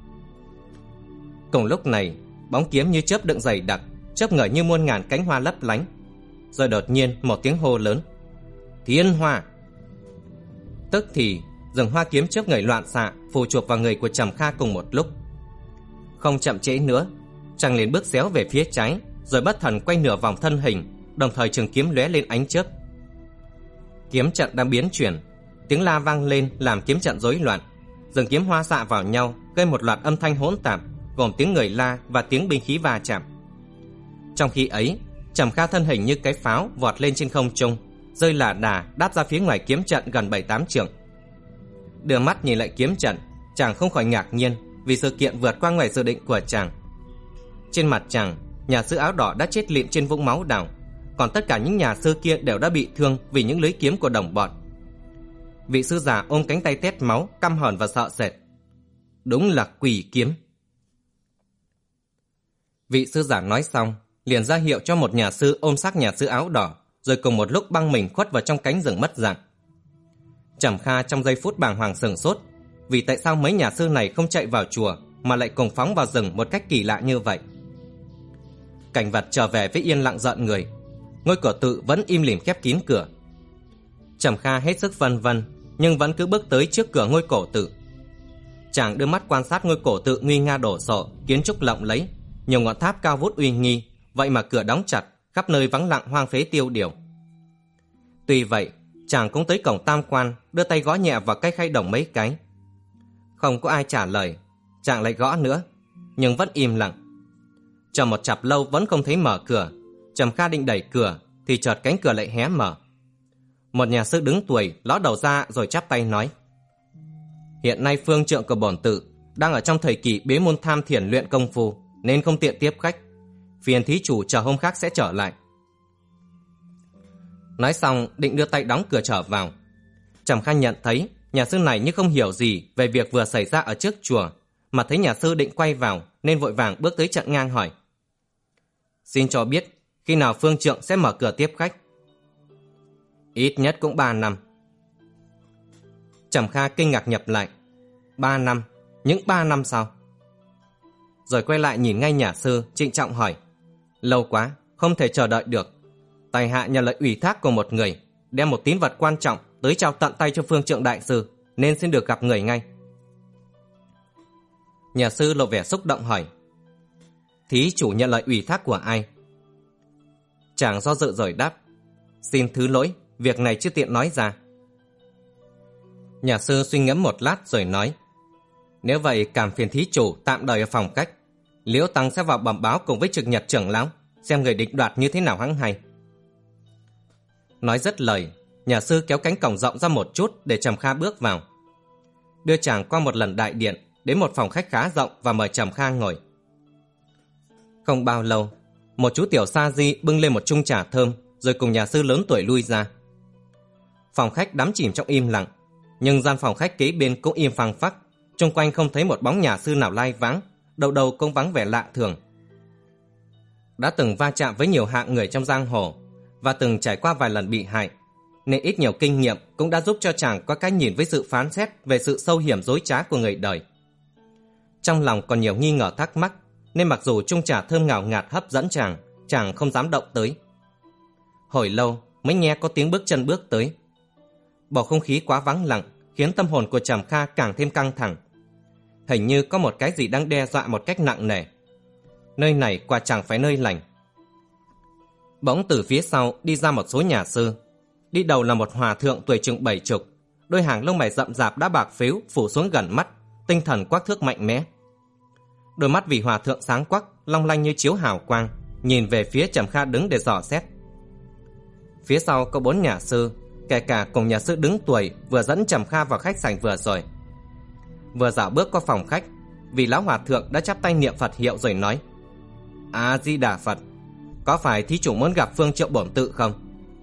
Cùng lúc này, bóng kiếm như chớp đựng dày đặc, chớp ngời như muôn ngàn cánh hoa lấp lánh. Rồi đột nhiên một tiếng hô lớn: Thiên Hoa! Tức thì rừng hoa kiếm chớp ngời loạn xạ phù chuộc vào người của Trầm Kha cùng một lúc. Không chậm trễ nữa, chàng liền bước xéo về phía trái, rồi bất thần quay nửa vòng thân hình, đồng thời trường kiếm lóe lên ánh chớp. Kiếm trận đang biến chuyển, tiếng la vang lên làm kiếm trận rối loạn. Rừng kiếm hoa xạ vào nhau, gây một loạt âm thanh hỗn tạp, gồm tiếng người la và tiếng binh khí va chạm. Trong khi ấy, Trầm Kha thân hình như cái pháo vọt lên trên không trung, rơi lả đà đáp ra phía ngoài kiếm trận gần bảy tám trượng. Đưa mắt nhìn lại kiếm trận, chàng không khỏi ngạc nhiên vì sự kiện vượt qua ngoài dự định của chàng. Trên mặt chàng, nhà sư áo đỏ đã chết lịm trên vũng máu đào, còn tất cả những nhà sư kia đều đã bị thương vì những lưới kiếm của đồng bọn. Vị sư già ôm cánh tay tét máu, căm hờn và sợ sệt. Đúng là quỷ kiếm. Vị sư giả nói xong, liền ra hiệu cho một nhà sư ôm xác nhà sư áo đỏ, rồi cùng một lúc băng mình khuất vào trong cánh rừng mất dạng. Trầm Kha trong giây phút bàng hoàng sửng sốt, vì tại sao mấy nhà sư này không chạy vào chùa mà lại cùng phóng vào rừng một cách kỳ lạ như vậy. Cảnh vật trở về với yên lặng rợn người. Ngôi cửa tự vẫn im lìm khép kín cửa. Trầm Kha hết sức phân vân, nhưng vẫn cứ bước tới trước cửa ngôi cổ tự. Chàng đưa mắt quan sát ngôi cổ tự nguy nga đổ sộ, kiến trúc lộng lẫy, nhiều ngọn tháp cao vút uy nghi, vậy mà cửa đóng chặt, khắp nơi vắng lặng hoang phế tiêu điều. Tuy vậy, chàng cũng tới cổng tam quan, đưa tay gõ nhẹ vào cái khay đồng mấy cái. Không có ai trả lời, chàng lại gõ nữa, nhưng vẫn im lặng. Chờ một chặp lâu vẫn không thấy mở cửa. Trầm Kha định đẩy cửa thì chợt cánh cửa lại hé mở. Một nhà sư đứng tuổi ló đầu ra rồi chắp tay nói: Hiện nay phương trượng của bổn tự đang ở trong thời kỳ bế môn tham thiền luyện công phu, nên không tiện tiếp khách. Phiền thí chủ chờ hôm khác sẽ trở lại. Nói xong định đưa tay đóng cửa trở vào. Trầm Kha nhận thấy nhà sư này như không hiểu gì về việc vừa xảy ra ở trước chùa, mà thấy nhà sư định quay vào nên vội vàng bước tới chặn ngang hỏi: Xin cho biết khi nào phương trượng sẽ mở cửa tiếp khách? Ít nhất cũng ba năm. Trầm Kha kinh ngạc nhập lại: Ba năm? Những ba năm sao? Rồi quay lại nhìn ngay nhà sư, trịnh trọng hỏi: Lâu quá, không thể chờ đợi được. Tài hạ nhận lời ủy thác của một người, đem một tín vật quan trọng tới trao tận tay cho phương trượng đại sư, nên xin được gặp người ngay. Nhà sư lộ vẻ xúc động hỏi: Thí chủ nhận lời ủy thác của ai? Chàng do dự rồi đáp: Xin thứ lỗi, việc này chưa tiện nói ra. Nhà sư suy ngẫm một lát rồi nói: Nếu vậy cảm phiền thí chủ tạm đợi ở phòng cách. Liễu tăng sẽ vào bẩm báo cùng với Trực Nhật trưởng lão, xem người định đoạt như thế nào hẵng hay. Nói dứt lời, nhà sư kéo cánh cổng rộng ra một chút để Trầm Kha bước vào, đưa chàng qua một lần đại điện đến một phòng khách khá rộng và mời Trầm Kha ngồi. Không bao lâu, một chú tiểu sa di bưng lên một chung trà thơm, rồi cùng nhà sư lớn tuổi lui ra. Phòng khách đắm chìm trong im lặng, nhưng gian phòng khách kế bên cũng im phăng phắc, chung quanh không thấy một bóng nhà sư nào lai vãng, đầu đầu cũng vắng vẻ lạ thường. Đã từng va chạm với nhiều hạng người trong giang hồ và từng trải qua vài lần bị hại, nên ít nhiều kinh nghiệm cũng đã giúp cho chàng có cái nhìn với sự phán xét về sự sâu hiểm dối trá của người đời. Trong lòng còn nhiều nghi ngờ thắc mắc, nên mặc dù chung trà thơm ngào ngạt hấp dẫn chàng, chàng không dám động tới. Hồi lâu mới nghe có tiếng bước chân bước tới. Bầu không khí quá vắng lặng khiến tâm hồn của Trầm Kha càng thêm căng thẳng. Hình như có một cái gì đang đe dọa một cách nặng nề. Nơi này quả chẳng phải nơi lành. Bỗng từ phía sau đi ra một số nhà sư. Đi đầu là một hòa thượng tuổi chừng bảy chục, đôi hàng lông mày rậm rạp đã bạc phếu phủ xuống gần mắt, tinh thần quắc thước mạnh mẽ. Đôi mắt vị hòa thượng sáng quắc, long lanh như chiếu hào quang, nhìn về phía Trầm Kha đứng để dò xét. Phía sau có bốn nhà sư, kể cả cùng nhà sư đứng tuổi vừa dẫn Trầm Kha vào khách sảnh vừa rồi. Vừa dạo bước qua phòng khách, vị lão hòa thượng đã chắp tay niệm Phật hiệu rồi nói: A Di Đà Phật, có phải thí chủ muốn gặp Phương Trượng Bổn Tự không?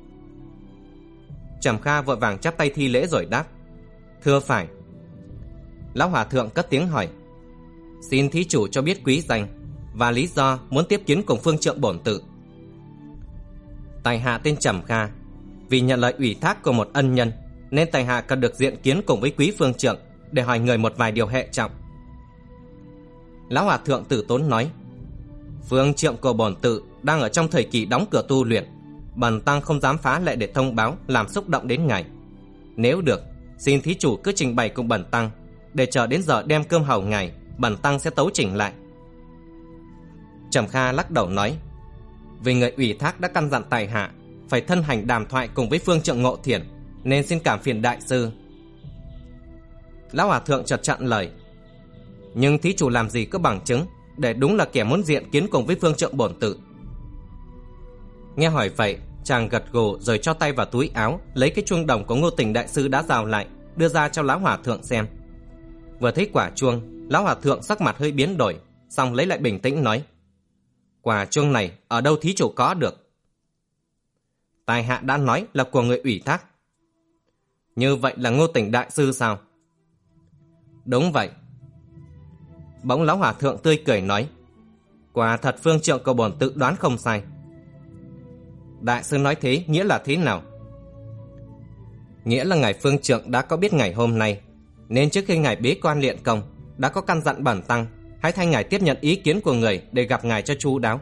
Trầm Kha vội vàng chắp tay thi lễ rồi đáp: Thưa phải. Lão hòa thượng cất tiếng hỏi: Xin thí chủ cho biết quý danh và lý do muốn tiếp kiến cùng Phương Trượng Bổn Tự. Tài hạ tên Trầm Kha, vì nhận lời ủy thác của một ân nhân nên tài hạ cần được diện kiến cùng với quý Phương Trượng để hỏi người một vài điều hệ trọng. Lão hòa thượng từ tốn nói: Phương Trượng của Bổn Tự đang ở trong thời kỳ đóng cửa tu luyện, bần tăng không dám phá lệ để thông báo làm xúc động đến ngài. Nếu được, xin thí chủ cứ trình bày cùng bần tăng, để chờ đến giờ đem cơm hầu ngài, bần tăng sẽ tấu chỉnh lại. Trầm Kha lắc đầu nói: Vì người ủy thác đã căn dặn tài hạ phải thân hành đàm thoại cùng với Phương Trượng Ngộ Thiền, nên xin cảm phiền đại sư. Lão hòa thượng chợt chặn lời: Nhưng thí chủ làm gì có bằng chứng để đúng là kẻ muốn diện kiến cùng với Phương Trượng Bổn Tự? Nghe hỏi vậy, chàng gật gù rồi cho tay vào túi áo, lấy cái chuông đồng của Ngô Tình đại sư đã rào lại, đưa ra cho lão hòa thượng xem. Vừa thấy quả chuông, lão hòa thượng sắc mặt hơi biến đổi, xong lấy lại bình tĩnh nói: Quả chuông này ở đâu thí chủ có được? Tài hạ đã nói là của người ủy thác. Như vậy là Ngô Tình đại sư sao? Đúng vậy. Bỗng lão hòa thượng tươi cười nói: Quả thật Phương Trượng của Bổn Tự đoán không sai. Đại sư nói thế nghĩa là thế nào? Nghĩa là ngài Phương Trượng đã có biết ngày hôm nay, nên trước khi ngài bế quan luyện công đã có căn dặn bẩn tăng hãy thay ngài tiếp nhận ý kiến của người để gặp ngài cho chu đáo.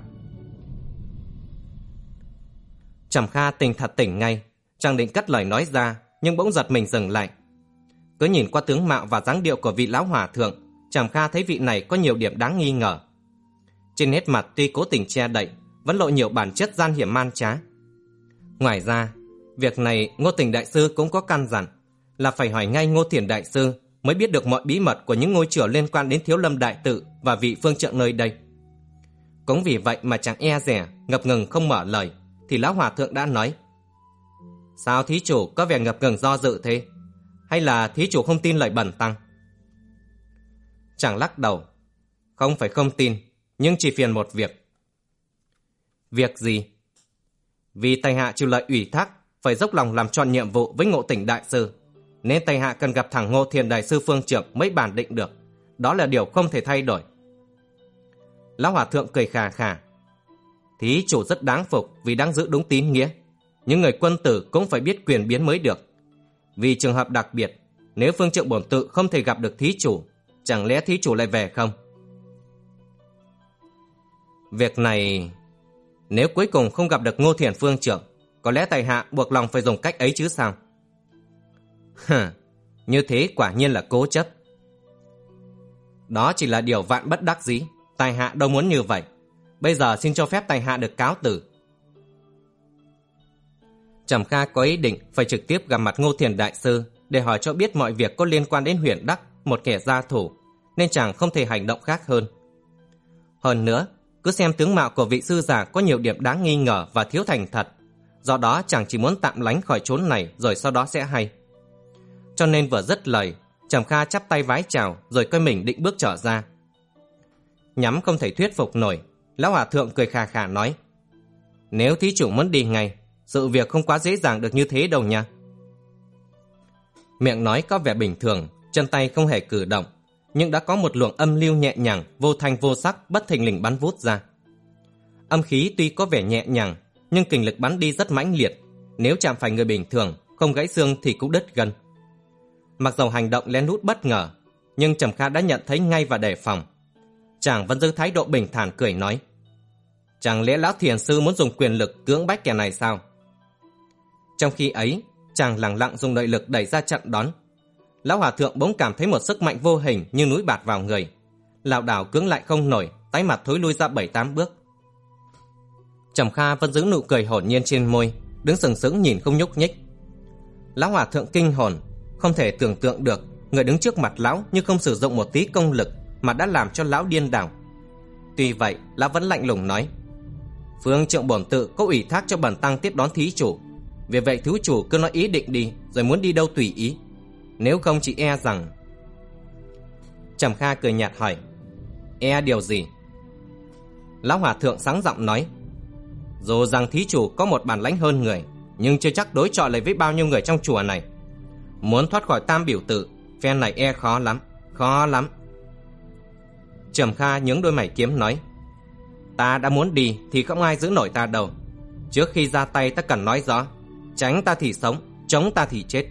Trầm Kha tỉnh thật tỉnh ngay, chàng định cất lời nói ra, nhưng bỗng giật mình dừng lại. Cứ nhìn qua tướng mạo và dáng điệu của vị lão hòa thượng, Trầm Kha thấy vị này có nhiều điểm đáng nghi ngờ. Trên nét mặt tuy cố tình che đậy, vẫn lộ nhiều bản chất gian hiểm man trá. Ngoài ra, việc này Ngô Tình đại sư cũng có căn dặn là phải hỏi ngay Ngô Thiền đại sư mới biết được mọi bí mật của những ngôi chùa liên quan đến Thiếu Lâm đại tự và vị Phương Trượng nơi đây. Cũng vì vậy mà chàng e dè, ngập ngừng không mở lời, thì lão hòa thượng đã nói: Sao thí chủ có vẻ ngập ngừng do dự thế? Hay là thí chủ không tin lời bần tăng? Chàng lắc đầu: Không phải không tin, nhưng chỉ phiền một việc. Việc gì? Vì tài hạ chịu lời ủy thác phải dốc lòng làm trọn nhiệm vụ với Ngộ Tình đại sư, nên tài hạ cần gặp thẳng Ngô Thiền đại sư Phương Trượng mới bàn định được. Đó là điều không thể thay đổi. Lão hòa thượng cười khà khà: Thí chủ rất đáng phục vì đang giữ đúng tín nghĩa, nhưng người quân tử cũng phải biết quyền biến mới được. Vì trường hợp đặc biệt, nếu Phương Trượng Bổn Tự không thể gặp được thí chủ, chẳng lẽ thí chủ lại về không? Việc này, nếu cuối cùng không gặp được Ngô Thiền Phương Trượng, có lẽ tài hạ buộc lòng phải dùng cách ấy chứ sao? Hừ, như thế quả nhiên là cố chấp. Đó chỉ là điều vạn bất đắc dĩ, tài hạ đâu muốn như vậy. Bây giờ xin cho phép tài hạ được cáo từ. Trầm Kha có ý định phải trực tiếp gặp mặt Ngô Thiền đại sư để hỏi cho biết mọi việc có liên quan đến Huyền Đắc, một kẻ gia thủ, nên chàng không thể hành động khác hơn. Hơn nữa, cứ xem tướng mạo của vị sư già có nhiều điểm đáng nghi ngờ và thiếu thành thật, do đó chàng chỉ muốn tạm lánh khỏi chốn này rồi sau đó sẽ hay. Cho nên vừa dứt lời, Trầm Kha chắp tay vái chào rồi coi mình định bước trở ra. Nhắm không thể thuyết phục nổi, lão hòa thượng cười khà khà nói: Nếu thí chủ muốn đi ngay, sự việc không quá dễ dàng được như thế đâu nha. Miệng nói có vẻ bình thường, chân tay không hề cử động, nhưng đã có một luồng âm lưu nhẹ nhàng, vô thanh vô sắc bất thình lình bắn vút ra. Âm khí tuy có vẻ nhẹ nhàng, nhưng kình lực bắn đi rất mãnh liệt, nếu chạm phải người bình thường, không gãy xương thì cũng đứt gân. Mặc dầu hành động lén lút bất ngờ, nhưng Trầm Kha đã nhận thấy ngay và đề phòng. Chàng vẫn giữ thái độ bình thản cười nói: Chẳng lẽ lão thiền sư muốn dùng quyền lực cưỡng bách kẻ này sao? Trong khi ấy, chàng lẳng lặng dùng nội lực đẩy ra chặn đón. Lão hòa thượng bỗng cảm thấy một sức mạnh vô hình như núi bạt vào người, lảo đảo cưỡng lại không nổi, tái mặt thối lui ra bảy tám bước. Trầm Kha vẫn giữ nụ cười hồn nhiên trên môi, đứng sừng sững nhìn không nhúc nhích. Lão hòa thượng kinh hồn, không thể tưởng tượng được người đứng trước mặt lão nhưng không sử dụng một tí công lực mà đã làm cho lão điên đảo. Tuy vậy, lão vẫn lạnh lùng nói: Phương trượng bổn tự có ủy thác cho bần tăng tiếp đón thí chủ. Vì vậy thiếu chủ cứ nói ý định đi, rồi muốn đi đâu tùy ý. Nếu không chỉ e rằng... Trầm Kha cười nhạt hỏi: E điều gì? Lão hòa thượng sáng giọng nói: Dù rằng thí chủ có một bản lãnh hơn người, nhưng chưa chắc đối chọi lại với bao nhiêu người trong chùa này. Muốn thoát khỏi tam biểu tự, phen này e khó lắm, khó lắm. Trầm Kha nhướng đôi mày kiếm nói: Ta đã muốn đi thì không ai giữ nổi ta đâu. Trước khi ra tay ta cần nói rõ: tránh ta thì sống, chống ta thì chết.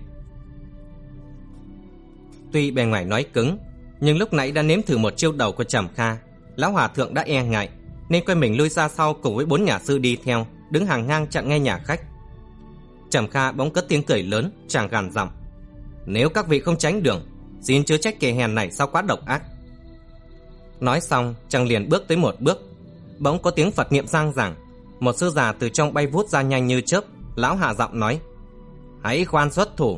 Tuy bề ngoài nói cứng, nhưng lúc nãy đã nếm thử một chiêu đầu của Trầm Kha, lão hòa thượng đã e ngại, nên quay mình lui ra sau cùng với bốn nhà sư đi theo, đứng hàng ngang chặn ngay nhà khách. Trầm Kha bỗng cất tiếng cười lớn, chàng gằn giọng: Nếu các vị không tránh đường, xin chớ trách kẻ hèn này sao quá độc ác. Nói xong, chàng liền bước tới một bước. Bỗng có tiếng Phật niệm sang giảng. Một sư già từ trong bay vút ra nhanh như chớp. Lão hạ giọng nói: Hãy khoan xuất thủ.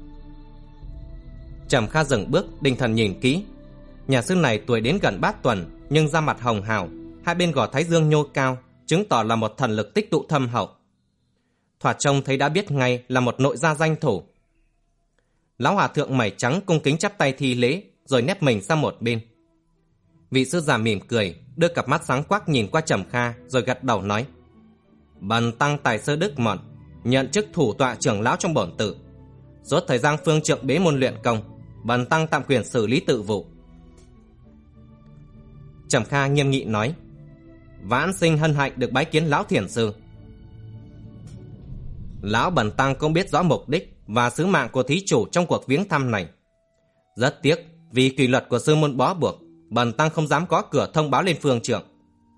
Trầm Kha dừng bước, định thần nhìn kỹ. Nhà sư này tuổi đến gần bát tuần, nhưng da mặt hồng hào, hai bên gò thái dương nhô cao, chứng tỏ là một thần lực tích tụ thâm hậu. Thoạt trông thấy đã biết ngay là một nội gia danh thủ. Lão hòa thượng mày trắng cung kính chắp tay thi lễ, rồi nép mình sang một bên. Vị sư già mỉm cười, đưa cặp mắt sáng quắc nhìn qua Trầm Kha, rồi gật đầu nói: Bần tăng tài sơ đức mọn, nhận chức thủ tọa trưởng lão trong bổn tự. Suốt thời gian phương trượng bế môn luyện công, bần tăng tạm quyền xử lý tự vụ. Trầm Kha nghiêm nghị nói: Vãn sinh hân hạnh được bái kiến lão thiền sư. Lão bần tăng cũng biết rõ mục đích và sứ mạng của thí chủ trong cuộc viếng thăm này. Rất tiếc vì kỷ luật của sư môn bó buộc, bần tăng không dám có cửa thông báo lên phương trượng.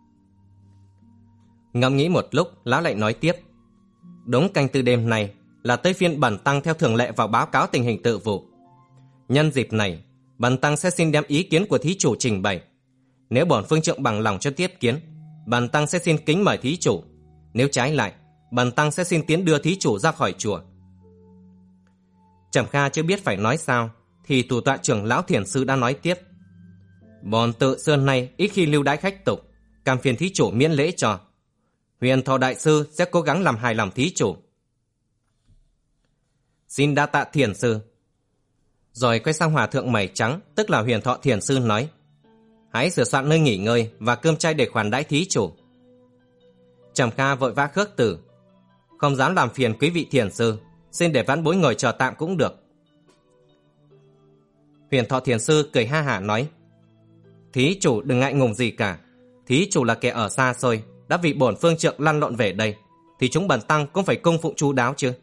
Ngẫm nghĩ một lúc, lão lại nói tiếp: Đúng canh tư đêm này là tới phiên bần tăng theo thường lệ vào báo cáo tình hình tự vụ. Nhân dịp này, bần tăng sẽ xin đem ý kiến của thí chủ trình bày. Nếu bổn phương trượng bằng lòng cho tiếp kiến, bần tăng sẽ xin kính mời thí chủ. Nếu trái lại, bần tăng sẽ xin tiến đưa thí chủ ra khỏi chùa. Trầm Kha chưa biết phải nói sao, thì thủ tọa trưởng lão thiền sư đã nói tiếp: Bổn tự xưa nay ít khi lưu đãi khách tục, cảm phiền thí chủ miễn lễ cho. Huyền Thọ đại sư sẽ cố gắng làm hài lòng thí chủ. Xin đa tạ thiền sư. Rồi quay sang hòa thượng mày trắng, tức là Huyền Thọ thiền sư nói: Hãy sửa soạn nơi nghỉ ngơi và cơm chay để khoản đãi thí chủ. Trầm Kha vội vã khước từ: Không dám làm phiền quý vị thiền sư, xin để vãn bối ngồi chờ tạm cũng được. Huyền Thọ thiền sư cười ha hả nói: Thí chủ đừng ngại ngùng gì cả. Thí chủ là kẻ ở xa xôi, đã vì bổn phương trượng lăn lộn về đây, thì chúng bần tăng cũng phải cung phụng chu đáo chứ.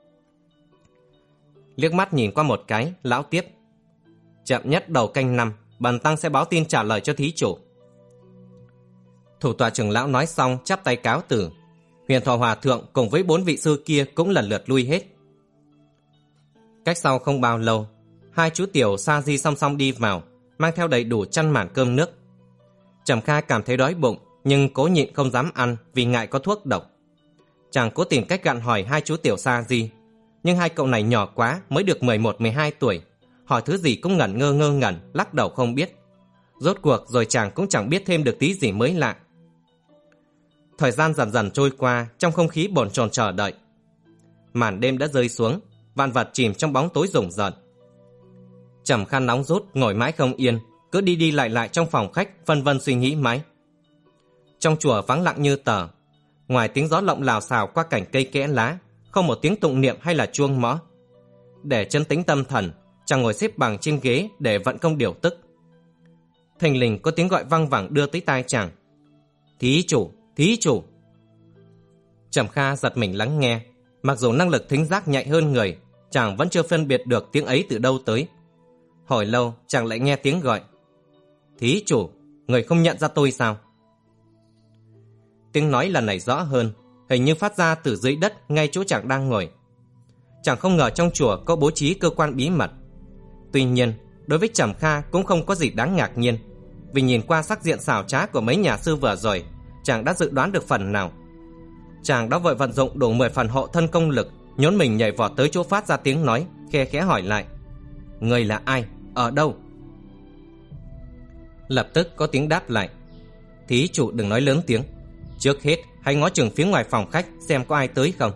Liếc mắt nhìn qua một cái, lão tiếp: Chậm nhất đầu canh năm, bần tăng sẽ báo tin trả lời cho thí chủ. Thủ tọa trưởng lão nói xong chắp tay cáo từ. Huyền Thọ hòa thượng cùng với bốn vị sư kia cũng lần lượt lui hết. Cách sau không bao lâu, hai chú tiểu sa di song song đi vào, mang theo đầy đủ chăn màn cơm nước. Trầm Kha cảm thấy đói bụng, nhưng cố nhịn không dám ăn vì ngại có thuốc độc. Chàng cố tìm cách gặn hỏi hai chú tiểu sa di, nhưng hai cậu này nhỏ quá, mới được mười một mười hai tuổi, hỏi thứ gì cũng ngẩn ngơ ngơ ngẩn, lắc đầu không biết. Rốt cuộc rồi chàng cũng chẳng biết thêm được tí gì mới lạ. Thời gian dần dần trôi qua trong không khí bồn chồn chờ đợi. Màn đêm đã rơi xuống, vạn vật chìm trong bóng tối rùng rợn. Trầm Kha nóng rút ngồi mãi không yên, cứ đi đi lại lại trong phòng khách, vân vân suy nghĩ mãi. Trong chùa vắng lặng như tờ, ngoài tiếng gió lộng lào xào qua cành cây kẽ lá, không một tiếng tụng niệm hay là chuông mõ. Để chân tĩnh tâm thần, chàng ngồi xếp bằng trên ghế để vận công điều tức. Thình lình có tiếng gọi văng vẳng đưa tới tai chàng: Thí chủ, thí chủ. Trầm Kha giật mình lắng nghe. Mặc dù năng lực thính giác nhạy hơn người, chàng vẫn chưa phân biệt được tiếng ấy từ đâu tới. Hồi lâu chàng lại nghe tiếng gọi: Thí chủ, người không nhận ra tôi sao? Tiếng nói lần này rõ hơn, hình như phát ra từ dưới đất ngay chỗ chàng đang ngồi. Chàng không ngờ trong chùa có bố trí cơ quan bí mật. Tuy nhiên, đối với Trầm Kha cũng không có gì đáng ngạc nhiên, vì nhìn qua sắc diện xảo trá của mấy nhà sư vừa rồi, chàng đã dự đoán được phần nào. Chàng đã vội vận dụng đủ mười phần hộ thân công lực, nhốn mình nhảy vọt tới chỗ phát ra tiếng nói, khe khẽ hỏi lại: Người là ai? Ở đâu? Lập tức có tiếng đáp lại. Thí chủ đừng nói lớn tiếng. Trước hết hãy ngó chừng phía ngoài phòng khách xem có ai tới không.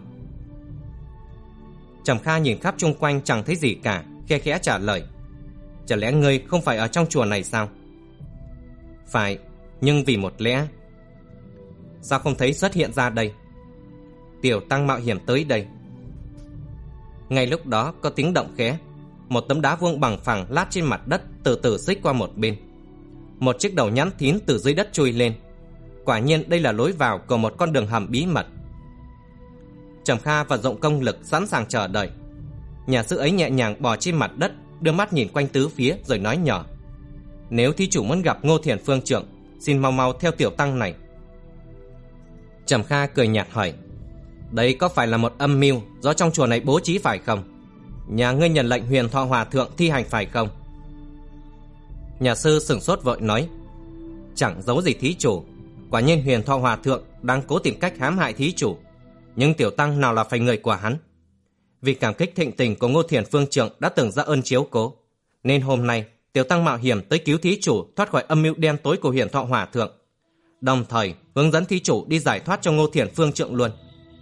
Trầm Kha nhìn khắp chung quanh chẳng thấy gì cả, khe khẽ trả lời. Chả lẽ ngươi không phải ở trong chùa này sao? Phải, nhưng vì một lẽ. Sao không thấy xuất hiện ra đây? Tiểu tăng mạo hiểm tới đây. Ngay lúc đó có tiếng động khẽ. Một tấm đá vuông bằng phẳng lát trên mặt đất từ từ xích qua một bên. Một chiếc đầu nhẵn thín từ dưới đất chui lên. Quả nhiên đây là lối vào của một con đường hầm bí mật. Trầm Kha và Dụng Công Lực sẵn sàng chờ đợi. Nhà sư ấy nhẹ nhàng bò trên mặt đất, đưa mắt nhìn quanh tứ phía rồi nói nhỏ. Nếu thí chủ muốn gặp Ngô Thiền Phương Trượng, xin mau mau theo tiểu tăng này. Trầm Kha cười nhạt hỏi. Đây có phải là một âm mưu do trong chùa này bố trí phải không? Nhà ngươi nhận lệnh Huyền Thọ Hòa Thượng thi hành phải không? Nhà sư sửng sốt vội nói. Chẳng giấu gì thí chủ. Quả nhiên Huyền Thọ Hòa Thượng đang cố tìm cách hãm hại thí chủ. Nhưng tiểu tăng nào là phải người của hắn. Vì cảm kích thịnh tình của Ngô Thiền Phương Trượng đã từng ra ơn chiếu cố, nên hôm nay tiểu tăng mạo hiểm tới cứu thí chủ thoát khỏi âm mưu đen tối của Huyền Thọ Hòa Thượng, đồng thời hướng dẫn thí chủ đi giải thoát cho Ngô Thiền Phương Trượng luôn.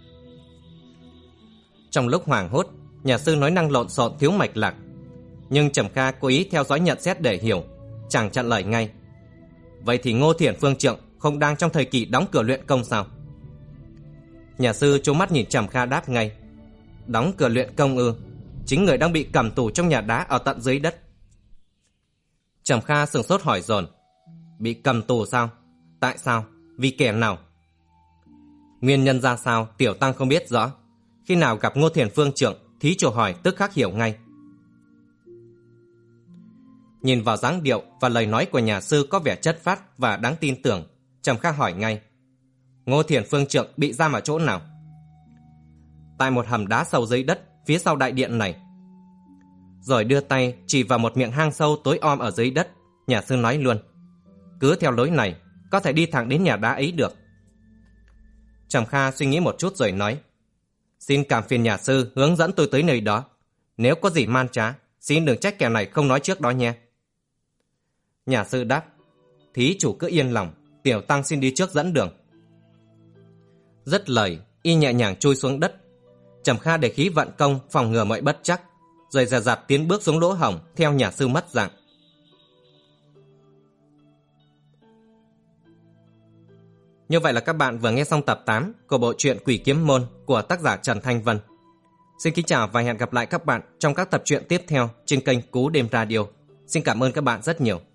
Trong lúc hoảng hốt, nhà sư nói năng lộn xộn thiếu mạch lạc, nhưng Trầm Kha cố ý theo dõi nhận xét để hiểu, chàng chặn lời ngay. Vậy thì Ngô Thiền Phương Trượng không đang trong thời kỳ đóng cửa luyện công sao? Nhà sư trố mắt nhìn Trầm Kha đáp ngay. Đóng cửa luyện công ư? Chính người đang bị cầm tù trong nhà đá ở tận dưới đất. Trầm Kha sửng sốt hỏi dồn. Bị cầm tù sao? Tại sao? Vì kẻ nào? Nguyên nhân ra sao tiểu tăng không biết rõ. Khi nào gặp Ngô Thiền Phương Trượng, thí chủ hỏi tức khắc hiểu ngay. Nhìn vào dáng điệu và lời nói của nhà sư có vẻ chất phác và đáng tin tưởng, Trầm Kha hỏi ngay. Ngô Thiền Phương Trượng bị giam ở chỗ nào? Tại một hầm đá sâu dưới đất phía sau đại điện này. Rồi đưa tay chỉ vào một miệng hang sâu tối om ở dưới đất, nhà sư nói luôn. Cứ theo lối này có thể đi thẳng đến nhà đá ấy được. Trầm Kha suy nghĩ một chút rồi nói. Xin cảm phiền nhà sư hướng dẫn tôi tới nơi đó. Nếu có gì man trá, xin đừng trách kẻ này không nói trước đó nhé. Nhà sư đáp. Thí chủ cứ yên lòng, tiểu tăng xin đi trước dẫn đường. Dứt lời, y nhẹ nhàng chui xuống đất. Trầm Kha để khí vận công phòng ngừa mọi bất chắc, rồi dè dặt tiến bước xuống lỗ hổng theo nhà sư mất dạng. Như vậy là các bạn vừa nghe xong tập tám của bộ truyện Quỷ Kiếm Môn của tác giả Trần Thanh Vân. Xin kính chào và hẹn gặp lại các bạn trong các tập truyện tiếp theo trên kênh Cú Đêm Radio. Xin cảm ơn các bạn rất nhiều.